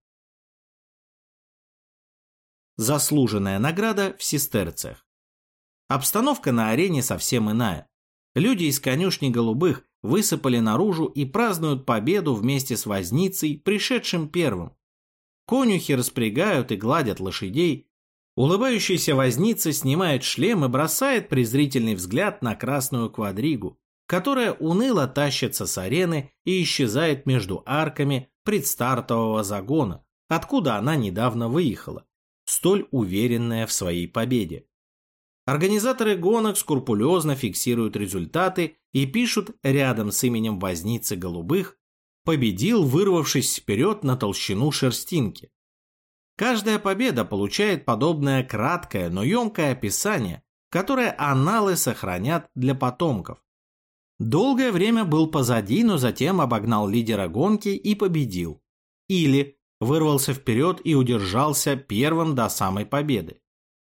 Заслуженная награда в сестерциях. Обстановка на арене совсем иная. Люди из конюшни Голубых высыпали наружу и празднуют победу вместе с возницей, пришедшим первым. Конюхи распрягают и гладят лошадей. Улыбающийся возница снимает шлем и бросает презрительный взгляд на красную квадригу, которая уныло тащится с арены и исчезает между арками предстартового загона, откуда она недавно выехала, столь уверенная в своей победе. Организаторы гонок скрупулезно фиксируют результаты и пишут рядом с именем возницы Голубых «Победил, вырвавшись вперед на толщину шерстинки». Каждая победа получает подобное краткое, но емкое описание, которое анналы сохранят для потомков. Долгое время был позади, но затем обогнал лидера гонки и победил. Или вырвался вперед и удержался первым до самой победы.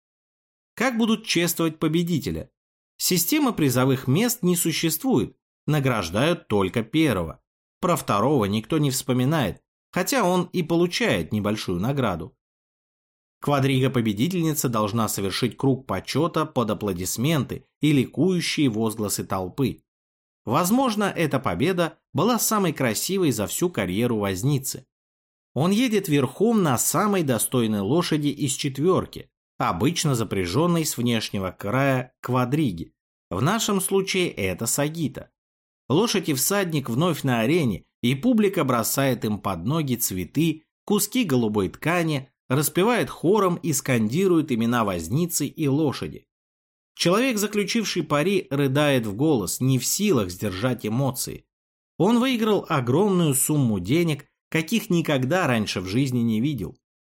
Как будут чествовать победителя? Системы призовых мест не существует, награждают только первого. Про второго никто не вспоминает, хотя он и получает небольшую награду. Квадрига-победительница должна совершить круг почета под аплодисменты и ликующие возгласы толпы. Возможно, эта победа была самой красивой за всю карьеру возницы. Он едет верхом на самой достойной лошади из четверки, обычно запряженной с внешнего края квадриги. В нашем случае это сагита. Лошадь и всадник вновь на арене, и публика бросает им под ноги цветы, куски голубой ткани, распевает хором и скандирует имена возницы и лошади. Человек, заключивший пари, рыдает в голос, не в силах сдержать эмоции. Он выиграл огромную сумму денег, каких никогда раньше в жизни не видел.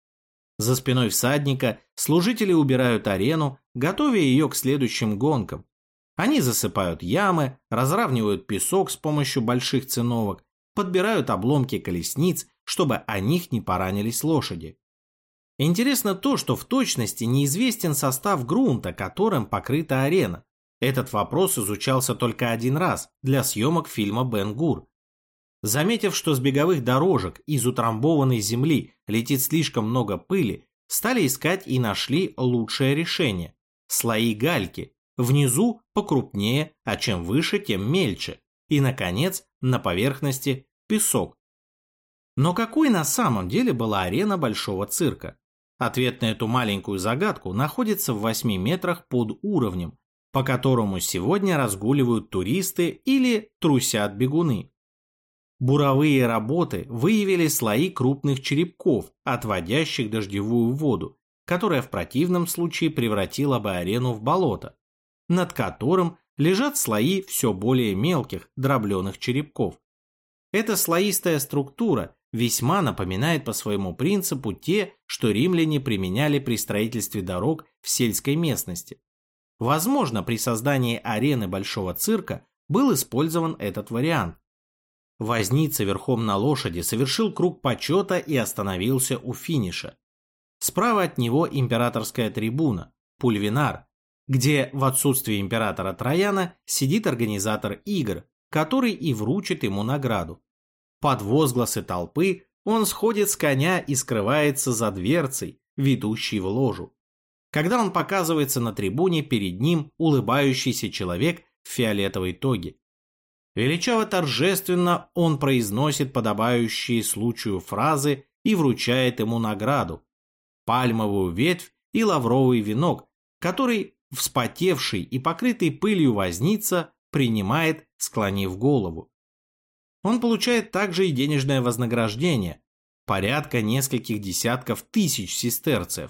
За спиной всадника служители убирают арену, готовя ее к следующим гонкам. Они засыпают ямы, разравнивают песок с помощью больших циновок, подбирают обломки колесниц, чтобы о них не поранились лошади. Интересно то, что в точности неизвестен состав грунта, которым покрыта арена. Этот вопрос изучался только один раз для съемок фильма «Бен-Гур». Заметив, что с беговых дорожек из утрамбованной земли летит слишком много пыли, стали искать и нашли лучшее решение – слои гальки. Внизу покрупнее, а чем выше, тем мельче. И, наконец, на поверхности песок. Но какой на самом деле была арена большого цирка? Ответ на эту маленькую загадку находится в 8 метрах под уровнем, по которому сегодня разгуливают туристы или трусят бегуны. Буровые работы выявили слои крупных черепков, отводящих дождевую воду, которая в противном случае превратила бы арену в болото, над которым лежат слои все более мелких дробленых черепков. Эта слоистая структура весьма напоминает по своему принципу те, что римляне применяли при строительстве дорог в сельской местности. Возможно, при создании арены большого цирка был использован этот вариант. Возница верхом на лошади совершил круг почета и остановился у финиша. Справа от него императорская трибуна, пульвинар, где в отсутствие императора Трояна сидит организатор игр, который и вручит ему награду. Под возгласы толпы он сходит с коня и скрывается за дверцей, ведущей в ложу. Когда он показывается на трибуне, перед ним улыбающийся человек в фиолетовой тоге. Величаво-торжественно он произносит подобающие случаю фразы и вручает ему награду – пальмовую ветвь и лавровый венок, который вспотевший и покрытый пылью возница принимает, склонив голову. Он получает также и денежное вознаграждение – порядка нескольких десятков тысяч сестерцев.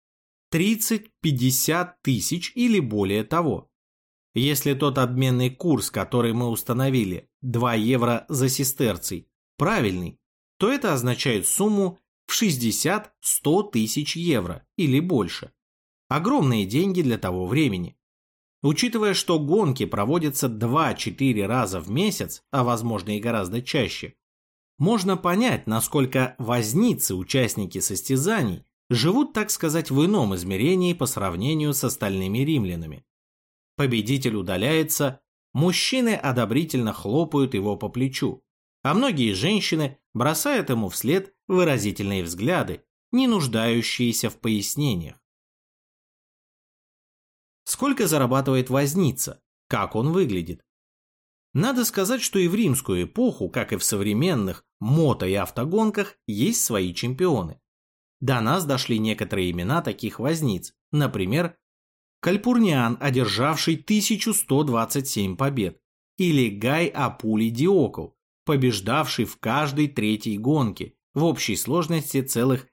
30-50 тысяч или более того. Если тот обменный курс, который мы установили, 2 евро за сестерций, правильный, то это означает сумму в 60-100 тысяч евро или больше. Огромные деньги для того времени. Учитывая, что гонки проводятся 2-4 раза в месяц, а возможно и гораздо чаще, можно понять, насколько возницы, участники состязаний, живут, так сказать, в ином измерении по сравнению с остальными римлянами. Победитель удаляется, мужчины одобрительно хлопают его по плечу. А многие женщины бросают ему вслед выразительные взгляды, не нуждающиеся в пояснениях. Сколько зарабатывает возница? Как он выглядит? Надо сказать, что и в римскую эпоху, как и в современных мото- и автогонках, есть свои чемпионы. До нас дошли некоторые имена таких возниц, например, Кальпурниан, одержавший 1127 побед, или Гай Апулий Диокл, побеждавший в каждой третьей гонке, в общей сложности целых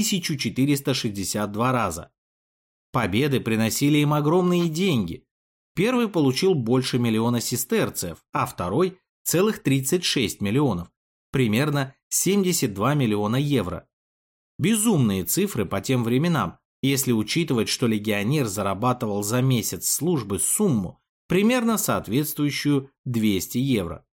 1462 раза. Победы приносили им огромные деньги. Первый получил больше миллиона сестерцев, а второй – целых 36 миллионов, примерно 72 миллиона евро. Безумные цифры по тем временам, если учитывать, что легионер зарабатывал за месяц службы сумму, примерно соответствующую 200 евро.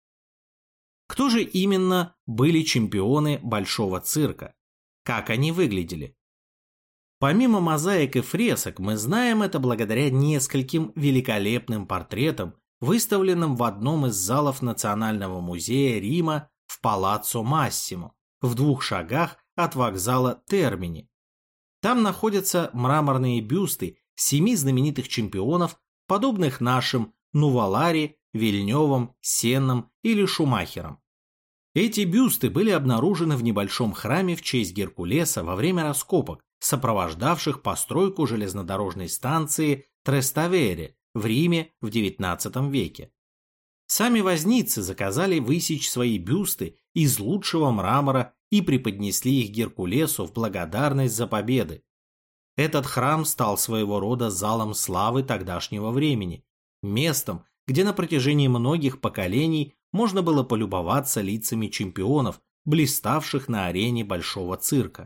Кто же именно были чемпионы Большого цирка? Как они выглядели? Помимо мозаик и фресок, мы знаем это благодаря нескольким великолепным портретам, выставленным в одном из залов Национального музея Рима в Палаццо Массимо, в 2 шагах от вокзала Термини. Там находятся мраморные бюсты 7 знаменитых чемпионов, подобных нашим Нувалари, Вильнёвым, Сенном или Шумахером. Эти бюсты были обнаружены в небольшом храме в честь Геркулеса во время раскопок, сопровождавших постройку железнодорожной станции Треставере в Риме в XIX веке. Сами возницы заказали высечь свои бюсты из лучшего мрамора и преподнесли их Геркулесу в благодарность за победы. Этот храм стал своего рода залом славы тогдашнего времени, местом, где на протяжении многих поколений можно было полюбоваться лицами чемпионов, блиставших на арене Большого цирка.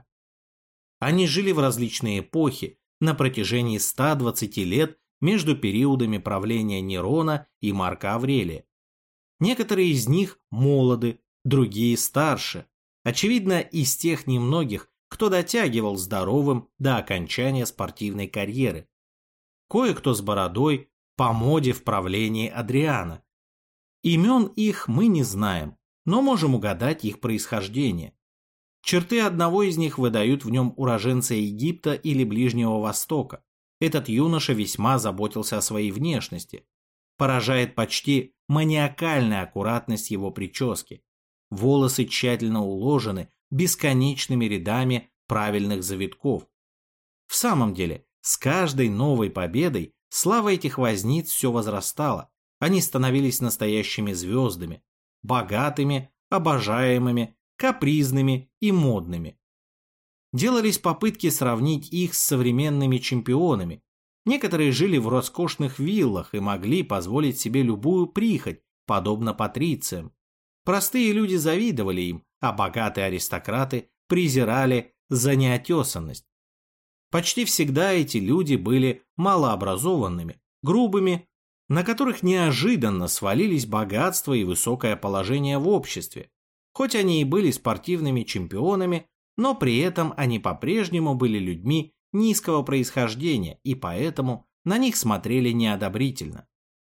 Они жили в различные эпохи на протяжении 120 лет между периодами правления Нерона и Марка Аврелия. Некоторые из них молоды, другие старше, очевидно, из тех немногих, кто дотягивал здоровым до окончания спортивной карьеры. Кое-кто с бородой, по моде в правлении Адриана. Имен их мы не знаем, но можем угадать их происхождение. Черты одного из них выдают в нем уроженца Египта или Ближнего Востока. Этот юноша весьма заботился о своей внешности. Поражает почти маниакальная аккуратность его прически. Волосы тщательно уложены бесконечными рядами правильных завитков. В самом деле, с каждой новой победой слава этих возниц все возрастала. Они становились настоящими звездами, богатыми, обожаемыми, капризными и модными. Делались попытки сравнить их с современными чемпионами. Некоторые жили в роскошных виллах и могли позволить себе любую прихоть, подобно патрициям. Простые люди завидовали им, а богатые аристократы презирали за неотесанность. Почти всегда эти люди были малообразованными, грубыми, на которых неожиданно свалились богатство и высокое положение в обществе. Хоть они и были спортивными чемпионами, но при этом они по-прежнему были людьми низкого происхождения и поэтому на них смотрели неодобрительно.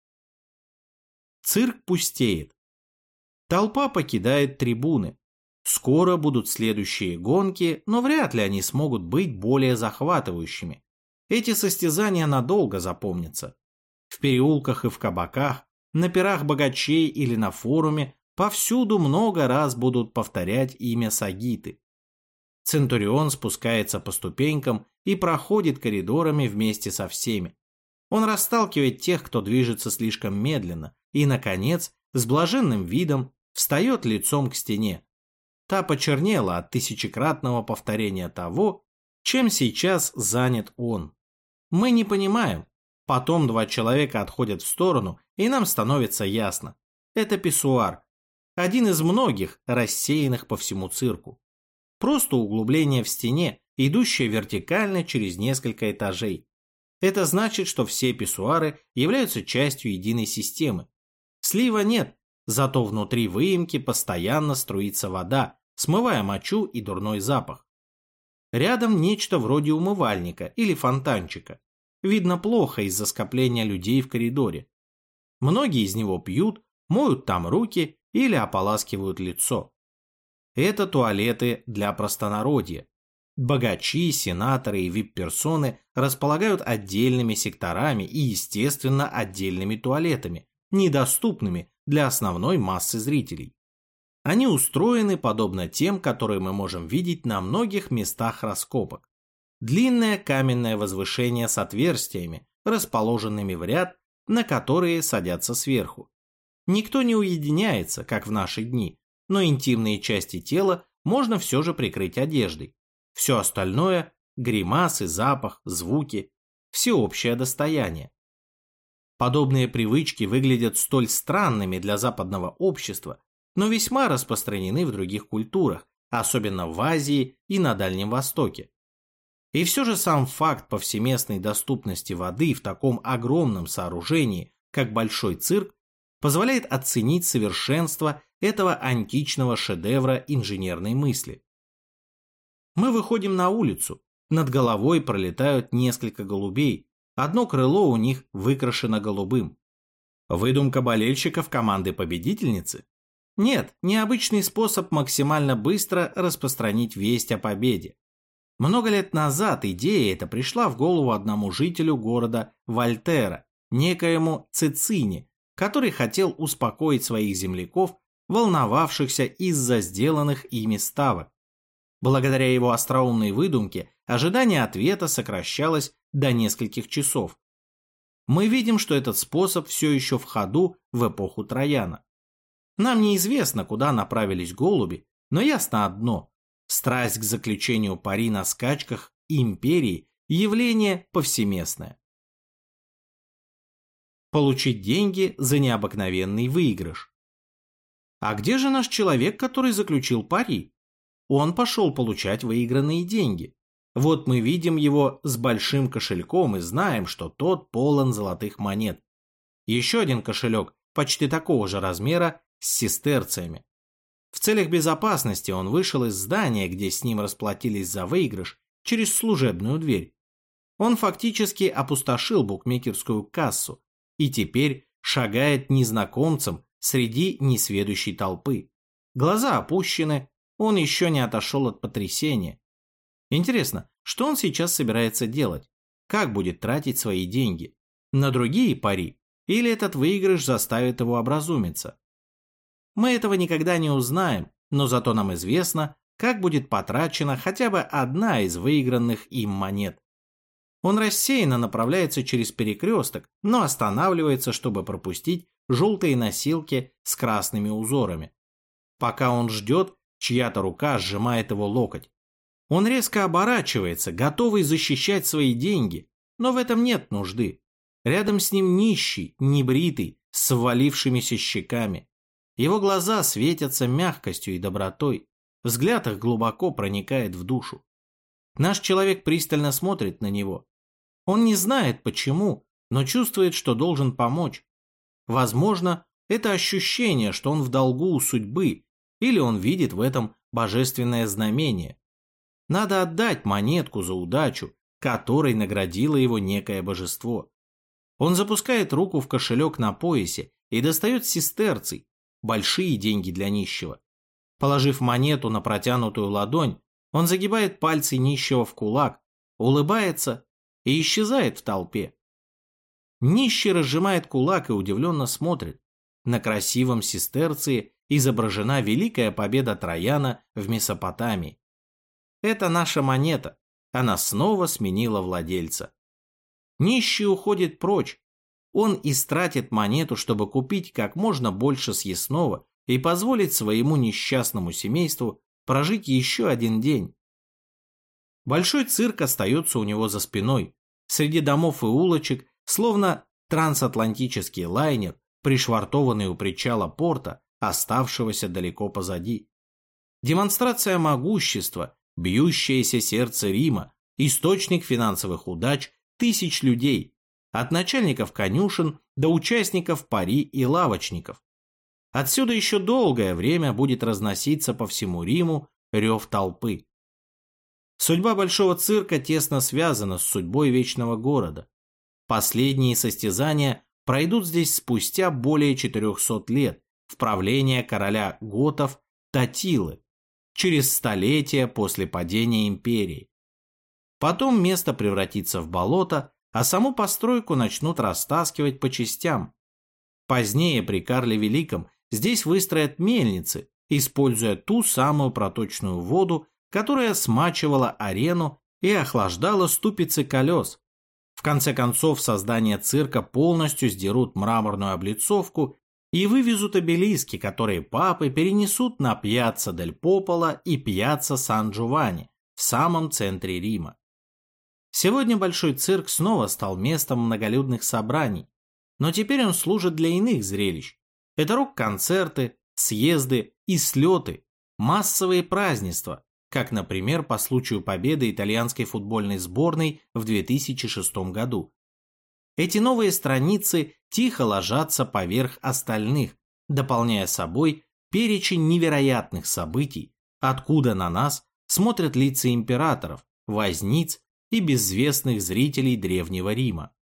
Цирк пустеет. Толпа покидает трибуны. Скоро будут следующие гонки, но вряд ли они смогут быть более захватывающими. Эти состязания надолго запомнятся. В переулках и в кабаках, на пирах богачей или на форуме повсюду много раз будут повторять имя Сагиты. Центурион спускается по ступенькам и проходит коридорами вместе со всеми. Он расталкивает тех, кто движется слишком медленно, и, наконец, с блаженным видом встает лицом к стене. Та почернела от тысячекратного повторения того, чем сейчас занят он. Мы не понимаем. Потом 2 человека отходят в сторону, и нам становится ясно. Это писсуар. Один из многих, рассеянных по всему цирку. Просто углубление в стене, идущее вертикально через несколько этажей. Это значит, что все писсуары являются частью единой системы. Слива нет, зато внутри выемки постоянно струится вода, смывая мочу и дурной запах. Рядом нечто вроде умывальника или фонтанчика. Видно плохо из-за скопления людей в коридоре. Многие из него пьют, моют там руки или ополаскивают лицо. Это туалеты для простонародья. Богачи, сенаторы и вип-персоны располагают отдельными секторами и, естественно, отдельными туалетами, недоступными для основной массы зрителей. Они устроены подобно тем, которые мы можем видеть на многих местах раскопок. Длинное каменное возвышение с отверстиями, расположенными в ряд, на которые садятся сверху. Никто не уединяется, как в наши дни, но интимные части тела можно все же прикрыть одеждой. Все остальное – гримасы, запах, звуки – всеобщее достояние. Подобные привычки выглядят столь странными для западного общества, но весьма распространены в других культурах, особенно в Азии и на Дальнем Востоке. И все же сам факт повсеместной доступности воды в таком огромном сооружении, как Большой цирк, позволяет оценить совершенство этого античного шедевра инженерной мысли. Мы выходим на улицу, над головой пролетают несколько голубей, одно крыло у них выкрашено голубым. Выдумка болельщиков команды победительницы? Нет, необычный способ максимально быстро распространить весть о победе. Много лет назад идея эта пришла в голову одному жителю города Вольтерра, некоему Цицине, который хотел успокоить своих земляков, волновавшихся из-за сделанных ими ставок. Благодаря его остроумной выдумке ожидание ответа сокращалось до нескольких часов. Мы видим, что этот способ все еще в ходу в эпоху Трояна. Нам неизвестно, куда направились голуби, но ясно одно – страсть к заключению пари на скачках империи – явление повсеместное. Получить деньги за необыкновенный выигрыш. А где же наш человек, который заключил пари? Он пошел получать выигранные деньги. Вот мы видим его с большим кошельком и знаем, что тот полон золотых монет. Еще один кошелек, почти такого же размера, с сестерциями. В целях безопасности он вышел из здания, где с ним расплатились за выигрыш, через служебную дверь. Он фактически опустошил букмекерскую кассу и теперь шагает незнакомцем среди несведущей толпы. Глаза опущены, он еще не отошел от потрясения. Интересно, что он сейчас собирается делать? Как будет тратить свои деньги? На другие пари? Или этот выигрыш заставит его образумиться? Мы этого никогда не узнаем, но зато нам известно, как будет потрачена хотя бы одна из выигранных им монет. Он рассеянно направляется через перекресток, но останавливается, чтобы пропустить желтые носилки с красными узорами. Пока он ждет, чья-то рука сжимает его локоть. Он резко оборачивается, готовый защищать свои деньги, но в этом нет нужды. Рядом с ним нищий, небритый, с ввалившимися щеками. Его глаза светятся мягкостью и добротой, взгляд их глубоко проникает в душу. Наш человек пристально смотрит на него. Он не знает почему, но чувствует, что должен помочь. Возможно, это ощущение, что он в долгу у судьбы, или он видит в этом божественное знамение. Надо отдать монетку за удачу, которой наградило его некое божество. Он запускает руку в кошелек на поясе и достает сестерций, большие деньги для нищего. Положив монету на протянутую ладонь, он загибает пальцы нищего в кулак, улыбается и исчезает в толпе. Нищий разжимает кулак и удивленно смотрит. На красивом сестерции изображена великая победа Трояна в Месопотамии. Это наша монета, она снова сменила владельца. Нищий уходит прочь. Он истратит монету, чтобы купить как можно больше съестного и позволить своему несчастному семейству прожить еще один день. Большой цирк остается у него за спиной. Среди домов и улочек, словно трансатлантический лайнер, пришвартованный у причала порта, оставшегося далеко позади. Демонстрация могущества, бьющееся сердце Рима, источник финансовых удач тысяч людей, от начальников конюшен до участников пари и лавочников. Отсюда еще долгое время будет разноситься по всему Риму рев толпы. Судьба Большого цирка тесно связана с судьбой Вечного города. Последние состязания пройдут здесь спустя более 400 лет, в правление короля готов Татилы через столетия после падения империи. Потом место превратится в болото, а саму постройку начнут растаскивать по частям. Позднее при Карле Великом здесь выстроят мельницы, используя ту самую проточную воду, которая смачивала арену и охлаждала ступицы колес. В конце концов, создание цирка полностью сдерут мраморную облицовку и вывезут обелиски, которые папы перенесут на Пьяцца дель Пополо и Пьяцца Сан-Джованни в самом центре Рима. Сегодня большой цирк снова стал местом многолюдных собраний, но теперь он служит для иных зрелищ. Это рок-концерты, съезды и слеты, массовые празднества, как, например, по случаю победы итальянской футбольной сборной в 2006 году. Эти новые страницы тихо ложатся поверх остальных, дополняя собой перечень невероятных событий, откуда на нас смотрят лица императоров, возниц и безвестных зрителей Древнего Рима.